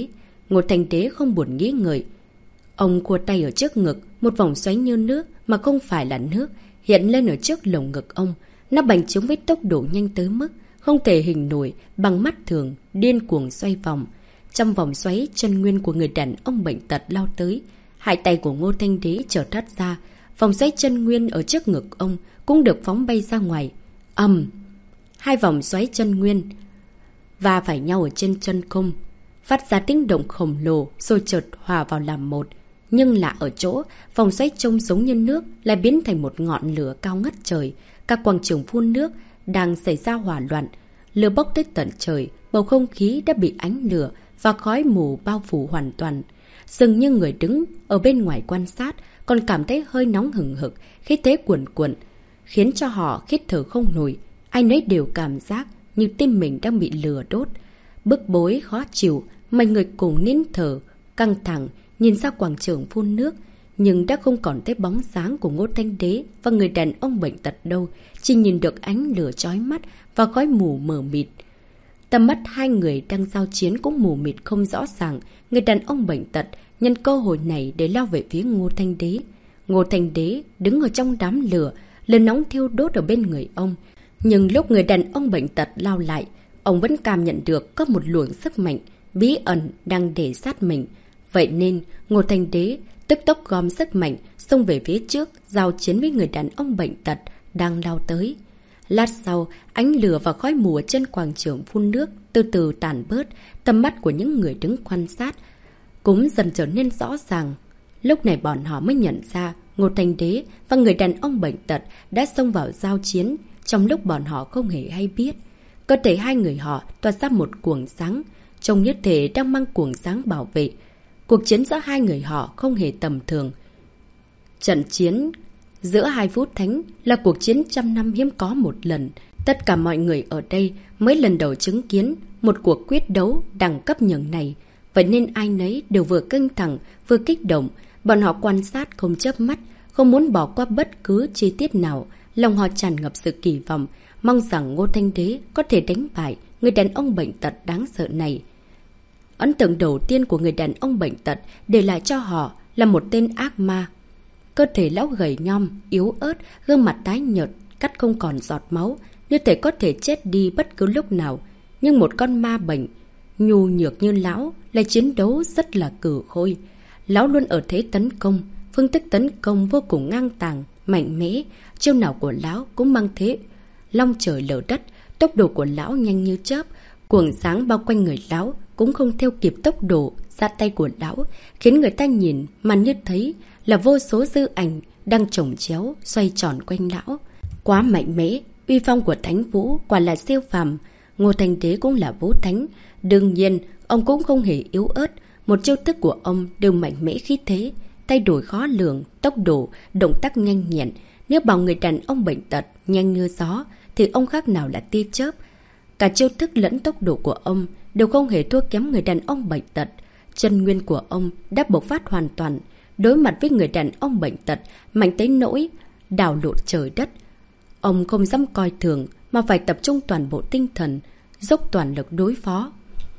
Ngô Thanh Đế không buồn nghĩ ngợi. Ông cua tay ở trước ngực, một vòng xoáy như nước mà không phải là nước, hiện lên ở trước lồng ngực ông. Nó bành trướng với tốc độ nhanh tới mức không thể hình nổi bằng mắt thường, điên cuồng xoay vòng. Trong vòng xoáy, chân nguyên của người đàn ông bệnh tật lao tới. Hai tay của Ngô Thanh Đế chợt hất ra, vòng xoáy chân nguyên ở trước ngực ông cũng được phóng bay ra ngoài. Ầm! Hai vòng xoáy chân nguyên va phải nhau ở trên chân không, phát ra tiếng động khổng lồ rồi chợt hòa vào làm một. Nhưng lạ ở chỗ, vòng xoáy trông giống như nước lại biến thành một ngọn lửa cao ngất trời. Các quảng trường phun nước đang xảy ra hỏa loạn, lửa bốc tới tận trời, bầu không khí đã bị ánh lửa và khói mù bao phủ hoàn toàn. Dường như người đứng ở bên ngoài quan sát còn cảm thấy hơi nóng hừng hực, khí thế cuồn cuộn, khiến cho họ hít thở không nổi. Ai nấy đều cảm giác như tim mình đang bị lửa đốt. Bức bối, khó chịu, mấy người cùng nín thở, căng thẳng, nhìn ra quảng trường phun nước. Nhưng đã không còn thấy bóng dáng của Ngô Thanh Đế và người đàn ông bệnh tật đâu, chỉ nhìn được ánh lửa chói mắt và khói mù mờ mịt. Tầm mắt hai người đang giao chiến cũng mù mịt không rõ ràng. Người đàn ông bệnh tật nhân cơ hội này để lao về phía Ngô Thanh Đế. Ngô Thanh Đế đứng ở trong đám lửa, lửa nóng thiêu đốt ở bên người ông. Nhưng lúc người đàn ông bệnh tật lao lại, ông vẫn cảm nhận được có một luồng sức mạnh bí ẩn đang để sát mình. Vậy nên Ngô Thanh Đế tức tốc gom sức mạnh xông về phía trước, giao chiến với người đàn ông bệnh tật đang lao tới. Lát sau, ánh lửa và khói mù trên quảng trường phun nước từ từ tàn bớt, tầm mắt của những người đứng quan sát cũng dần trở nên rõ ràng. Lúc này bọn họ mới nhận ra Ngô Thanh Đế và người đàn ông bệnh tật đã xông vào giao chiến trong lúc bọn họ không hề hay biết. Cơ thể hai người họ tỏa ra một cuồng sáng, trông như thể đang mang cuồng sáng bảo vệ. Cuộc chiến giữa hai người họ không hề tầm thường. Trận chiến giữa hai vũ thánh là cuộc chiến trăm năm hiếm có một lần. Tất cả mọi người ở đây mới lần đầu chứng kiến một cuộc quyết đấu đẳng cấp nhường này. Vậy nên ai nấy đều vừa căng thẳng, vừa kích động. Bọn họ quan sát không chớp mắt, không muốn bỏ qua bất cứ chi tiết nào. Lòng họ tràn ngập sự kỳ vọng, mong rằng Ngô Thanh Đế có thể đánh bại người đàn ông bệnh tật đáng sợ này. Ấn tượng đầu tiên của người đàn ông bệnh tật để lại cho họ là một tên ác ma. Cơ thể lão gầy nhom, yếu ớt, gương mặt tái nhợt, cắt không còn giọt máu, như thể có thể chết đi bất cứ lúc nào. Nhưng một con ma bệnh, nhu nhược như lão, lại chiến đấu rất là cừ khôi. Lão luôn ở thế tấn công, phương thức tấn công vô cùng ngang tàng, mạnh mẽ. Chiêu nào của lão cũng mang thế long trời lở đất, tốc độ của lão nhanh như chớp, cuồng sáng bao quanh người lão cũng không theo kịp tốc độ ra tay của lão, khiến người ta nhìn mà như thấy là vô số dư ảnh đang chồng chéo xoay tròn quanh lão. Quá mạnh mẽ, uy phong của Thánh Vũ quả là siêu phàm. Ngô Thanh Đế cũng là vũ thánh, đương nhiên ông cũng không hề yếu ớt. Một chiêu thức của ông đều mạnh mẽ khí thế, thay đổi khó lường, tốc độ, động tác nhanh nhẹn. Nếu bảo người đàn ông bệnh tật nhanh như gió thì ông khác nào là tia chớp. Cả chiêu thức lẫn tốc độ của ông đều không hề thua kém người đàn ông bệnh tật. Chân nguyên của ông đã bộc phát hoàn toàn, đối mặt với người đàn ông bệnh tật mạnh tới nỗi đảo lộn trời đất. Ông không dám coi thường mà phải tập trung toàn bộ tinh thần, dốc toàn lực đối phó.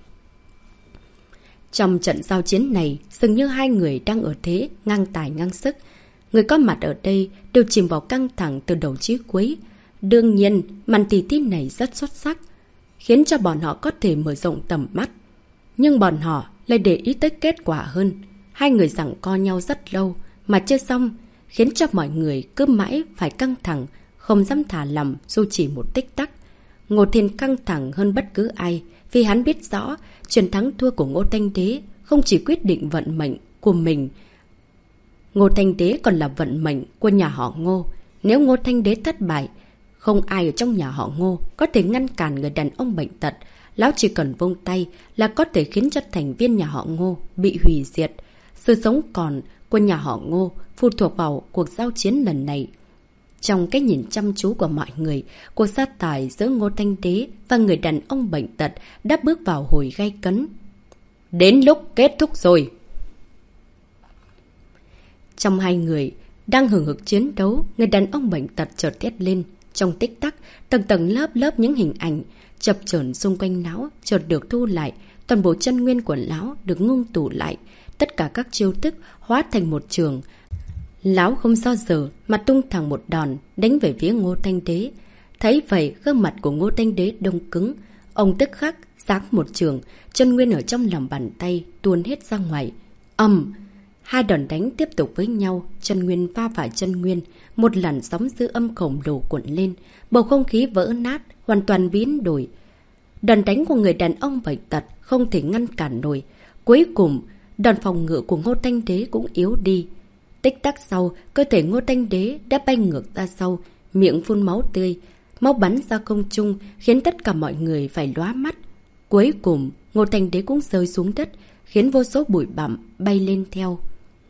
Trong trận giao chiến này, dường như hai người đang ở thế ngang tài ngang sức. Người có mặt ở đây đều chìm vào căng thẳng từ đầu chí cuối. Đương nhiên, màn tỉ thí này rất xuất sắc, khiến cho bọn họ có thể mở rộng tầm mắt. Nhưng bọn họ lại để ý tới kết quả hơn. Hai người giằng co nhau rất lâu mà chưa xong, khiến cho mọi người cứ mãi phải căng thẳng, không dám thả lỏng dù chỉ một tích tắc. Ngô Thiên căng thẳng hơn bất cứ ai, vì hắn biết rõ chiến thắng thua của Ngô Thanh Đế không chỉ quyết định vận mệnh của mình. Ngô Thanh Đế còn là vận mệnh của nhà họ Ngô. Nếu Ngô Thanh Đế thất bại, không ai ở trong nhà họ Ngô có thể ngăn cản người đàn ông bệnh tật. Lão chỉ cần vung tay là có thể khiến cho thành viên nhà họ Ngô bị hủy diệt. Sự sống còn của nhà họ Ngô phụ thuộc vào cuộc giao chiến lần này. Trong cái nhìn chăm chú của mọi người, cuộc sa tài giữa Ngô Thanh Đế và người đàn ông bệnh tật đã bước vào hồi gay cấn. Đến lúc kết thúc rồi. Trong hai người đang hừng hực chiến đấu, người đàn ông bệnh tật chợt thét lên. Trong tích tắc, tầng tầng lớp lớp những hình ảnh chập chờn xung quanh não chợt được thu lại, toàn bộ chân nguyên của lão được ngưng tụ lại, tất cả các chiêu thức hóa thành một trường. Lão không do dự mà tung thẳng một đòn đánh về phía Ngô Thanh Đế. Thấy vậy, gương mặt của Ngô Thanh Đế đông cứng. Ông tức khắc giáng một trường, chân nguyên ở trong lòng bàn tay tuôn hết ra ngoài. Ầm! Hai đòn đánh tiếp tục với nhau, chân nguyên va phải chân nguyên, một làn sóng dư âm khổng lồ cuộn lên, bầu không khí vỡ nát, hoàn toàn biến đổi. Đòn đánh của người đàn ông bệnh tật không thể ngăn cản nổi. Cuối cùng, đòn phòng ngự của Ngô Thanh Đế cũng yếu đi. Tích tắc sau, cơ thể Ngô Thanh Đế đã bay ngược ra sau, miệng phun máu tươi, máu bắn ra không trung khiến tất cả mọi người phải lóa mắt. Cuối cùng, Ngô Thanh Đế cũng rơi xuống đất, khiến vô số bụi bặm bay lên theo.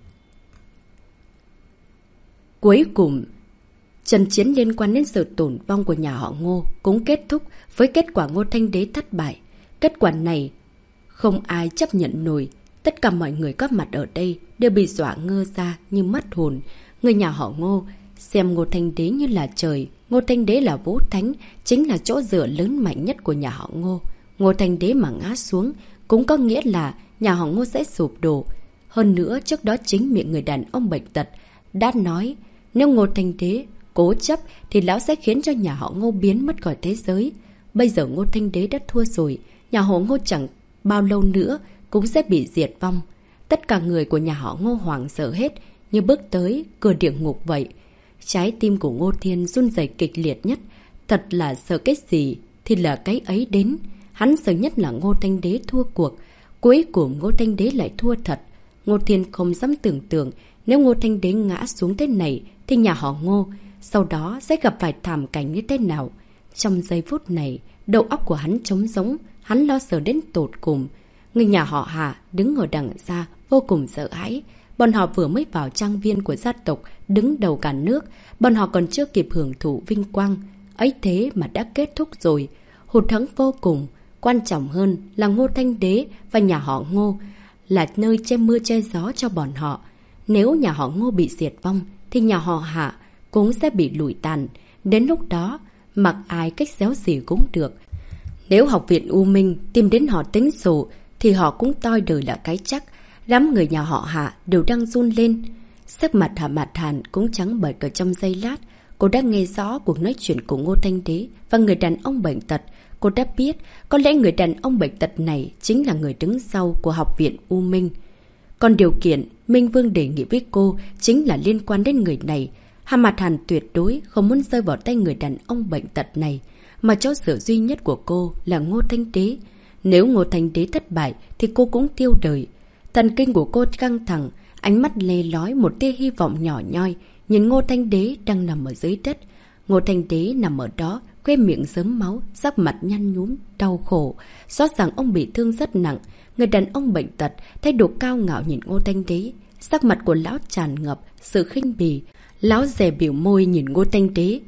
Cuối cùng, trận chiến liên quan đến sự tổn vong của nhà họ Ngô cũng kết thúc với kết quả Ngô Thanh Đế thất bại. Kết quả này không ai chấp nhận nổi. Tất cả mọi người có mặt ở đây đều bị dọa ngơ ra như mất hồn. Người nhà họ Ngô xem Ngô Thanh Đế như là trời, Ngô Thanh Đế là vũ thánh, chính là chỗ dựa lớn mạnh nhất của nhà họ Ngô. Ngô Thanh Đế mà ngã xuống cũng có nghĩa là nhà họ Ngô sẽ sụp đổ. Hơn nữa, trước đó chính miệng người đàn ông bệnh tật đã nói, nếu Ngô Thanh Đế cố chấp thì lão sẽ khiến cho nhà họ Ngô biến mất khỏi thế giới. Bây giờ Ngô Thanh Đế đã thua rồi, nhà họ Ngô chẳng bao lâu nữa cũng sẽ bị diệt vong. Tất cả người của nhà họ Ngô hoảng sợ hết, như bước tới cửa địa ngục vậy. Trái tim của Ngô Thiên run rẩy kịch liệt nhất. Thật là sợ cái gì thì là cái ấy đến. Hắn sợ nhất là Ngô Thanh Đế thua cuộc. Cuối cùng Ngô Thanh Đế lại thua thật. Ngô Thiên không dám tưởng tượng nếu Ngô Thanh Đế ngã xuống thế này thì nhà họ Ngô sau đó sẽ gặp phải thảm cảnh như thế nào. Trong giây phút này, đầu óc của hắn trống rỗng, hắn lo sợ đến tột cùng. Người nhà họ Hà đứng ở đằng xa vô cùng sợ hãi. Bọn họ vừa mới vào trang viên của gia tộc đứng đầu cả nước, bọn họ còn chưa kịp hưởng thụ vinh quang ấy thế mà đã kết thúc rồi. Hụt hẫng vô cùng. Quan trọng hơn là Ngô Thanh Đế và nhà họ Ngô là nơi che mưa che gió cho bọn họ. Nếu nhà họ Ngô bị diệt vong thì nhà họ Hạ cũng sẽ bị lụi tàn. Đến lúc đó, mặc ai cách xéo gì cũng được. Nếu học viện U Minh tìm đến họ tính sổ thì họ cũng toi đời là cái chắc. Đám người nhà họ Hạ đều đang run lên. Sắc mặt Hạ Mạt Hàn cũng trắng bệch ở trong giây lát. Cô đã nghe rõ cuộc nói chuyện của Ngô Thanh Đế và người đàn ông bệnh tật. Cô đã biết có lẽ người đàn ông bệnh tật này chính là người đứng sau của học viện U Minh. Còn điều kiện Minh Vương đề nghị với cô chính là liên quan đến người này. Hạ Mạt Hàn tuyệt đối không muốn rơi vào tay người đàn ông bệnh tật này, mà chỗ dựa duy nhất của cô là Ngô Thanh Đế. Nếu Ngô Thanh Đế thất bại thì cô cũng tiêu đời. Thần kinh của cô căng thẳng, ánh mắt lè lói một tia hy vọng nhỏ nhoi, nhìn Ngô Thanh Đế đang nằm ở dưới đất. Ngô Thanh Đế nằm ở đó, khoe miệng rớm máu, sắc mặt nhăn nhúm, đau khổ. Rõ ràng ông bị thương rất nặng. Người đàn ông bệnh tật, thái độ cao ngạo nhìn Ngô Thanh Đế. Sắc mặt của lão tràn ngập sự khinh bỉ. Lão dè biểu môi nhìn Ngô Thanh Đế.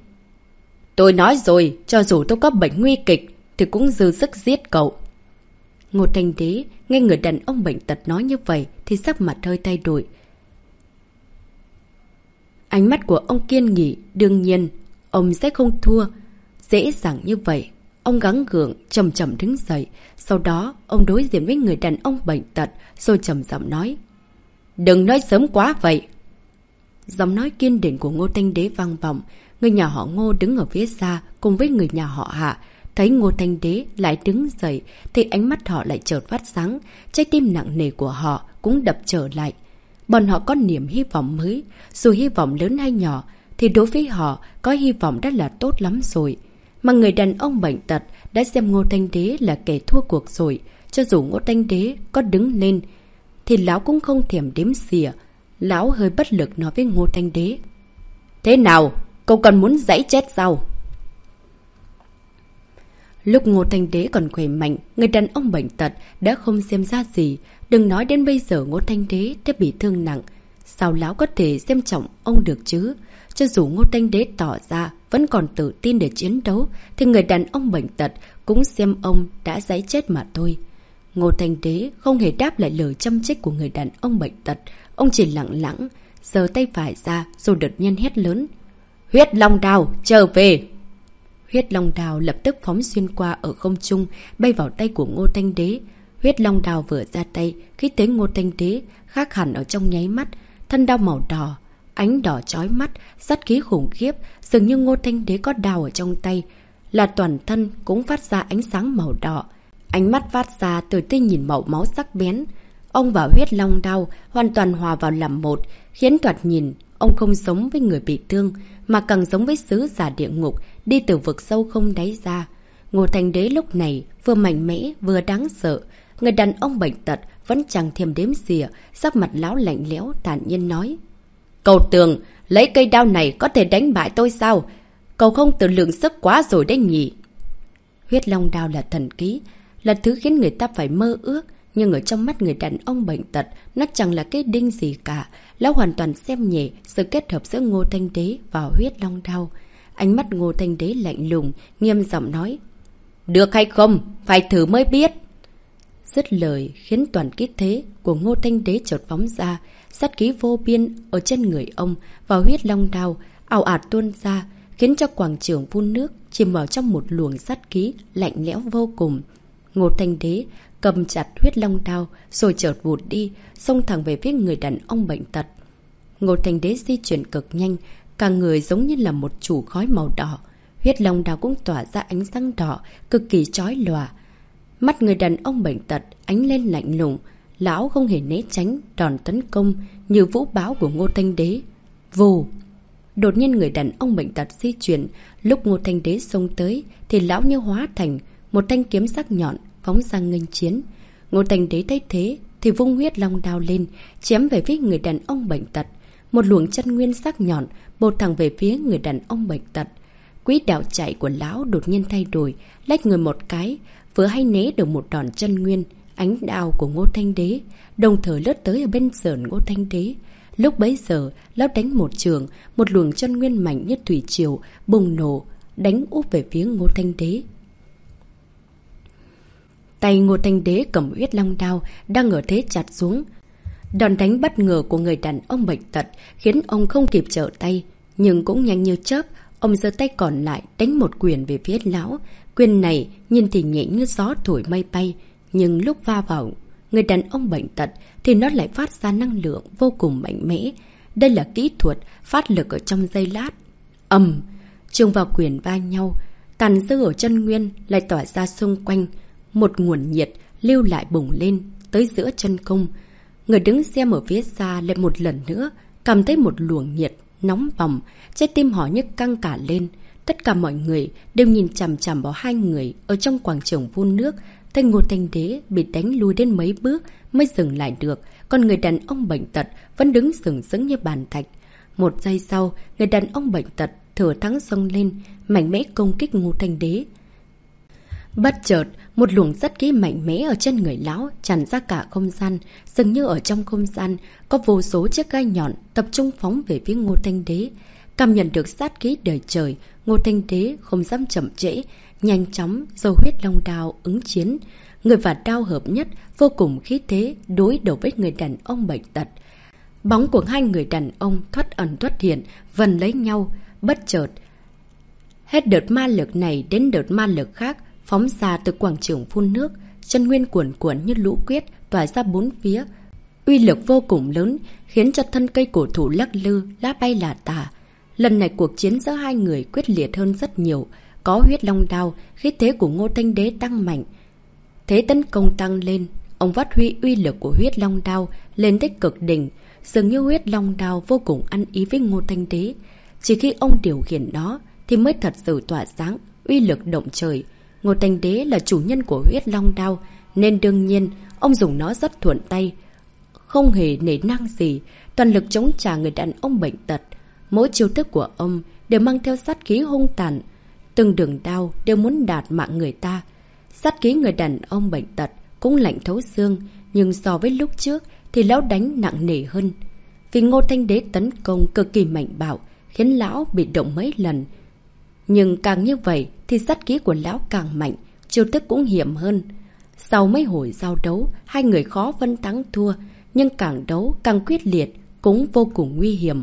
Tôi nói rồi, cho dù tôi có bệnh nguy kịch thì cũng dư sức giết cậu. Ngô Thanh Đế nghe người đàn ông bệnh tật nói như vậy thì sắc mặt hơi thay đổi. Ánh mắt của ông kiên nghị, đương nhiên ông sẽ không thua dễ dàng như vậy. Ông gắng gượng chậm chậm đứng dậy. Sau đó ông đối diện với người đàn ông bệnh tật rồi trầm giọng nói. Đừng nói sớm quá vậy. Giọng nói kiên định của Ngô Thanh Đế vang vọng. Người nhà họ Ngô đứng ở phía xa cùng với người nhà họ Hạ. Thấy Ngô Thanh Đế lại đứng dậy thì ánh mắt họ lại chợt phát sáng. Trái tim nặng nề của họ cũng đập trở lại. Bọn họ có niềm hy vọng mới. Dù hy vọng lớn hay nhỏ thì đối với họ có hy vọng đã là tốt lắm rồi. Mà người đàn ông bệnh tật đã xem Ngô Thanh Đế là kẻ thua cuộc rồi. Cho dù Ngô Thanh Đế có đứng lên thì lão cũng không thèm đếm xỉa. Lão hơi bất lực nói với Ngô Thanh Đế. Thế nào? Cậu còn muốn giãy chết sao? Lúc Ngô Thanh Đế còn khỏe mạnh, người đàn ông bệnh tật đã không xem ra gì. Đừng nói đến bây giờ Ngô Thanh Đế đã bị thương nặng. Sao lão có thể xem trọng ông được chứ? Cho dù Ngô Thanh Đế tỏ ra vẫn còn tự tin để chiến đấu thì người đàn ông bệnh tật cũng xem ông đã giãy chết mà thôi. Ngô Thanh Đế không hề đáp lại lời châm chích của người đàn ông bệnh tật. Ông chỉ lặng lặng giơ tay phải ra rồi đột nhiên hét lớn. Huyết Long Đao, trở về! Huyết Long Đao lập tức phóng xuyên qua ở không trung, bay vào tay của Ngô Thanh Đế. Huyết long đao vừa ra tay, khí thế Ngô Thanh Đế khác hẳn ở trong nháy mắt. Thân đao màu đỏ, ánh đỏ chói mắt, sát khí khủng khiếp, dường như Ngô Thanh Đế có đao ở trong tay, là toàn thân cũng phát ra ánh sáng màu đỏ. Ánh mắt phát ra từ tia nhìn màu máu sắc bén. Ông và huyết long đao hoàn toàn hòa vào làm một, khiến thoạt nhìn ông không giống với người bị thương, mà càng giống với sứ giả địa ngục đi từ vực sâu không đáy ra. Ngô Thanh Đế lúc này vừa mạnh mẽ vừa đáng sợ. Người đàn ông bệnh tật vẫn chẳng thèm đếm xỉa, sắc mặt lão lạnh lẽo thản nhiên nói: Cậu tưởng lấy cây đao này có thể đánh bại tôi sao? Cậu không tự lượng sức quá rồi đấy nhỉ? Huyết long đao là thần kỹ, là thứ khiến người ta phải mơ ước, nhưng ở trong mắt người đàn ông bệnh tật, nó chẳng là cái đinh gì cả. Lão hoàn toàn xem nhẹ sự kết hợp giữa Ngô Thanh Đế và huyết long đao. Ánh mắt Ngô Thanh Đế lạnh lùng, nghiêm giọng nói: Được hay không? Phải thử mới biết. Dứt lời khiến toàn khí thế của Ngô Thanh Đế chợt phóng ra, sát khí vô biên ở trên người ông và huyết long đao ào ạt tuôn ra, khiến cho quảng trường phun nước chìm vào trong một luồng sát khí lạnh lẽo vô cùng. Ngô Thanh Đế cầm chặt huyết long đao rồi chợt vụt đi, xông thẳng về phía người đàn ông bệnh tật. Ngô Thanh Đế di chuyển cực nhanh, cả người giống như là một chùm khói màu đỏ. Huyết long đao cũng tỏa ra ánh sáng đỏ cực kỳ chói lòa. Mắt người đàn ông bệnh tật ánh lên lạnh lùng, lão không hề né tránh đòn tấn công như vũ bão của Ngô Thanh Đế. Vù! Đột nhiên người đàn ông bệnh tật di chuyển, lúc Ngô Thanh Đế xông tới thì lão như hóa thành một thanh kiếm sắc nhọn phóng ra nghênh chiến. Ngô Thanh Đế thấy thế thì vung huyết long đao lên, chém về phía người đàn ông bệnh tật. Một luồng chân nguyên sắc nhọn bổ thẳng về phía người đàn ông bệnh tật. Quỹ đạo chạy của lão đột nhiên thay đổi, lách người một cái, vừa hay né được một đòn chân nguyên, ánh đao của Ngô Thanh Đế, đồng thời lướt tới ở bên sườn Ngô Thanh Đế. Lúc bấy giờ, lão đánh một trường, một luồng chân nguyên mạnh như thủy triều bùng nổ, đánh úp về phía Ngô Thanh Đế. Tay Ngô Thanh Đế cầm huyết long đao đang ở thế chặt xuống. Đòn đánh bất ngờ của người đàn ông bệnh tật khiến ông không kịp trở tay, nhưng cũng nhanh như chớp, ông giơ tay còn lại đánh một quyền về phía lão. Quyền này nhìn thì nhẹ như gió thổi mây bay, nhưng lúc va vào người đàn ông bệnh tật thì nó lại phát ra năng lượng vô cùng mạnh mẽ. Đây là kỹ thuật phát lực ở trong giây lát. Ầm, trường vào quyền va nhau, tàn dư ở chân nguyên lại tỏa ra xung quanh, một nguồn nhiệt lưu lại bùng lên tới giữa chân cung. Người đứng xem ở phía xa lại một lần nữa cảm thấy một luồng nhiệt nóng bỏng, trái tim họ như căng cả lên. Tất cả mọi người đều nhìn chằm chằm vào hai người ở trong quảng trường phun nước. Thấy Ngô Thanh Đế bị đánh lui đến mấy bước mới dừng lại được, còn người đàn ông bệnh tật vẫn đứng sừng sững như bàn thạch. Một giây sau, người đàn ông bệnh tật thừa thắng xông lên, mạnh mẽ công kích Ngô Thanh Đế. Bất chợt, một luồng sát khí mạnh mẽ ở trên người lão tràn ra cả không gian, dường như ở trong không gian có vô số chiếc gai nhọn tập trung phóng về phía Ngô Thanh Đế. Cảm nhận được sát khí đời trời, Ngô Thanh Đế không dám chậm trễ, nhanh chóng giơ huyết long đao ứng chiến. Người và đao hợp nhất, vô cùng khí thế đối đầu với người đàn ông bệnh tật. Bóng của hai người đàn ông thoát ẩn thoát hiện, vần lấy nhau. Bất chợt, hết đợt ma lực này đến đợt ma lực khác phóng ra từ quảng trường phun nước, chân nguyên cuồn cuộn như lũ quyết tỏa ra bốn phía, uy lực vô cùng lớn, khiến cho thân cây cổ thụ lắc lư, lá bay là tả. Lần này cuộc chiến giữa hai người quyết liệt hơn rất nhiều. Có huyết long đao, khí thế của Ngô Thanh Đế tăng mạnh, thế tấn công tăng lên. Ông phát huy uy lực của huyết long đao lên tới cực đỉnh, dường như huyết long đao vô cùng ăn ý với Ngô Thanh Đế. Chỉ khi ông điều khiển nó thì mới thật sự tỏa sáng, uy lực động trời. Ngô Thanh Đế là chủ nhân của huyết long đao, nên đương nhiên ông dùng nó rất thuận tay, không hề nể nang gì, toàn lực chống trả người đàn ông bệnh tật. Mỗi chiêu thức của ông đều mang theo sát khí hung tàn, từng đường đao đều muốn đạt mạng người ta. Sát khí người đàn ông bệnh tật cũng lạnh thấu xương, nhưng so với lúc trước thì lão đánh nặng nề hơn. Vì Ngô Thanh Đế tấn công cực kỳ mạnh bạo, khiến lão bị động mấy lần. Nhưng càng như vậy thì sát khí của lão càng mạnh, chiêu thức cũng hiểm hơn. Sau mấy hồi giao đấu, hai người khó phân thắng thua, nhưng càng đấu càng quyết liệt, cũng vô cùng nguy hiểm.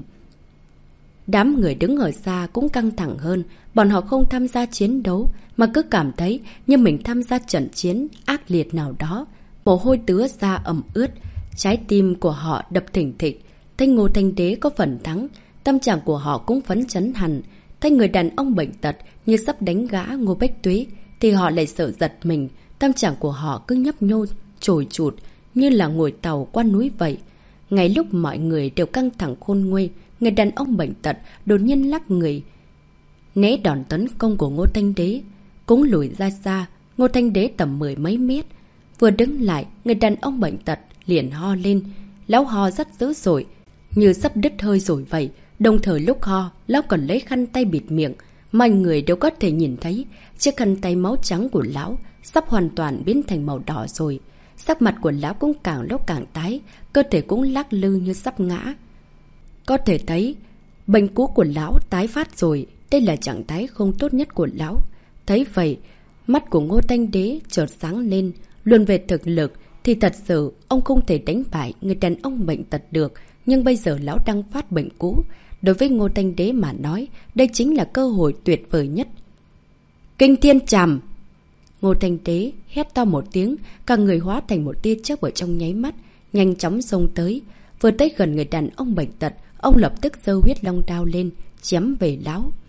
Đám người đứng ở xa cũng căng thẳng hơn, bọn họ không tham gia chiến đấu mà cứ cảm thấy như mình tham gia trận chiến ác liệt nào đó. mồ hôi tứa ra ẩm ướt. Trái tim của họ đập thình thịch. Thấy Ngô Thanh Đế có phần thắng, tâm trạng của họ cũng phấn chấn hẳn. Thấy người đàn ông bệnh tật như sắp đánh gã Ngô Bách Túy thì họ lại sợ giật mình. Tâm trạng của họ cứ nhấp nhô, trồi trụt như là ngồi tàu qua núi vậy. Ngay lúc mọi người đều căng thẳng khôn nguôi, người đàn ông bệnh tật đột nhiên lắc người, né đòn tấn công của Ngô Thanh Đế. Cũng lùi ra xa, Ngô Thanh Đế tầm mười mấy mét. Vừa đứng lại, người đàn ông bệnh tật liền ho lên. Lão ho rất dữ dội, như sắp đứt hơi rồi vậy. Đồng thời lúc ho, lão còn lấy khăn tay bịt miệng. Mọi người đều có thể nhìn thấy chiếc khăn tay máu trắng của lão sắp hoàn toàn biến thành màu đỏ rồi. Sắc mặt của lão cũng càng lúc càng tái, cơ thể cũng lắc lư như sắp ngã. Có thể thấy, bệnh cũ của lão tái phát rồi. Đây là trạng thái không tốt nhất của lão. Thấy vậy, mắt của Ngô Thanh Đế chợt sáng lên. Luận về thực lực thì thật sự ông không thể đánh bại người đàn ông bệnh tật được. Nhưng bây giờ lão đang phát bệnh cũ. Đối với Ngô Thanh Đế mà nói, đây chính là cơ hội tuyệt vời nhất. Kinh thiên trảm! Ngô Thanh Đế hét to một tiếng, cả người hóa thành một tia chớp ở trong nháy mắt, nhanh chóng xông tới. Vừa tới gần người đàn ông bệnh tật, ông lập tức giơ huyết long đao lên, chém về lão.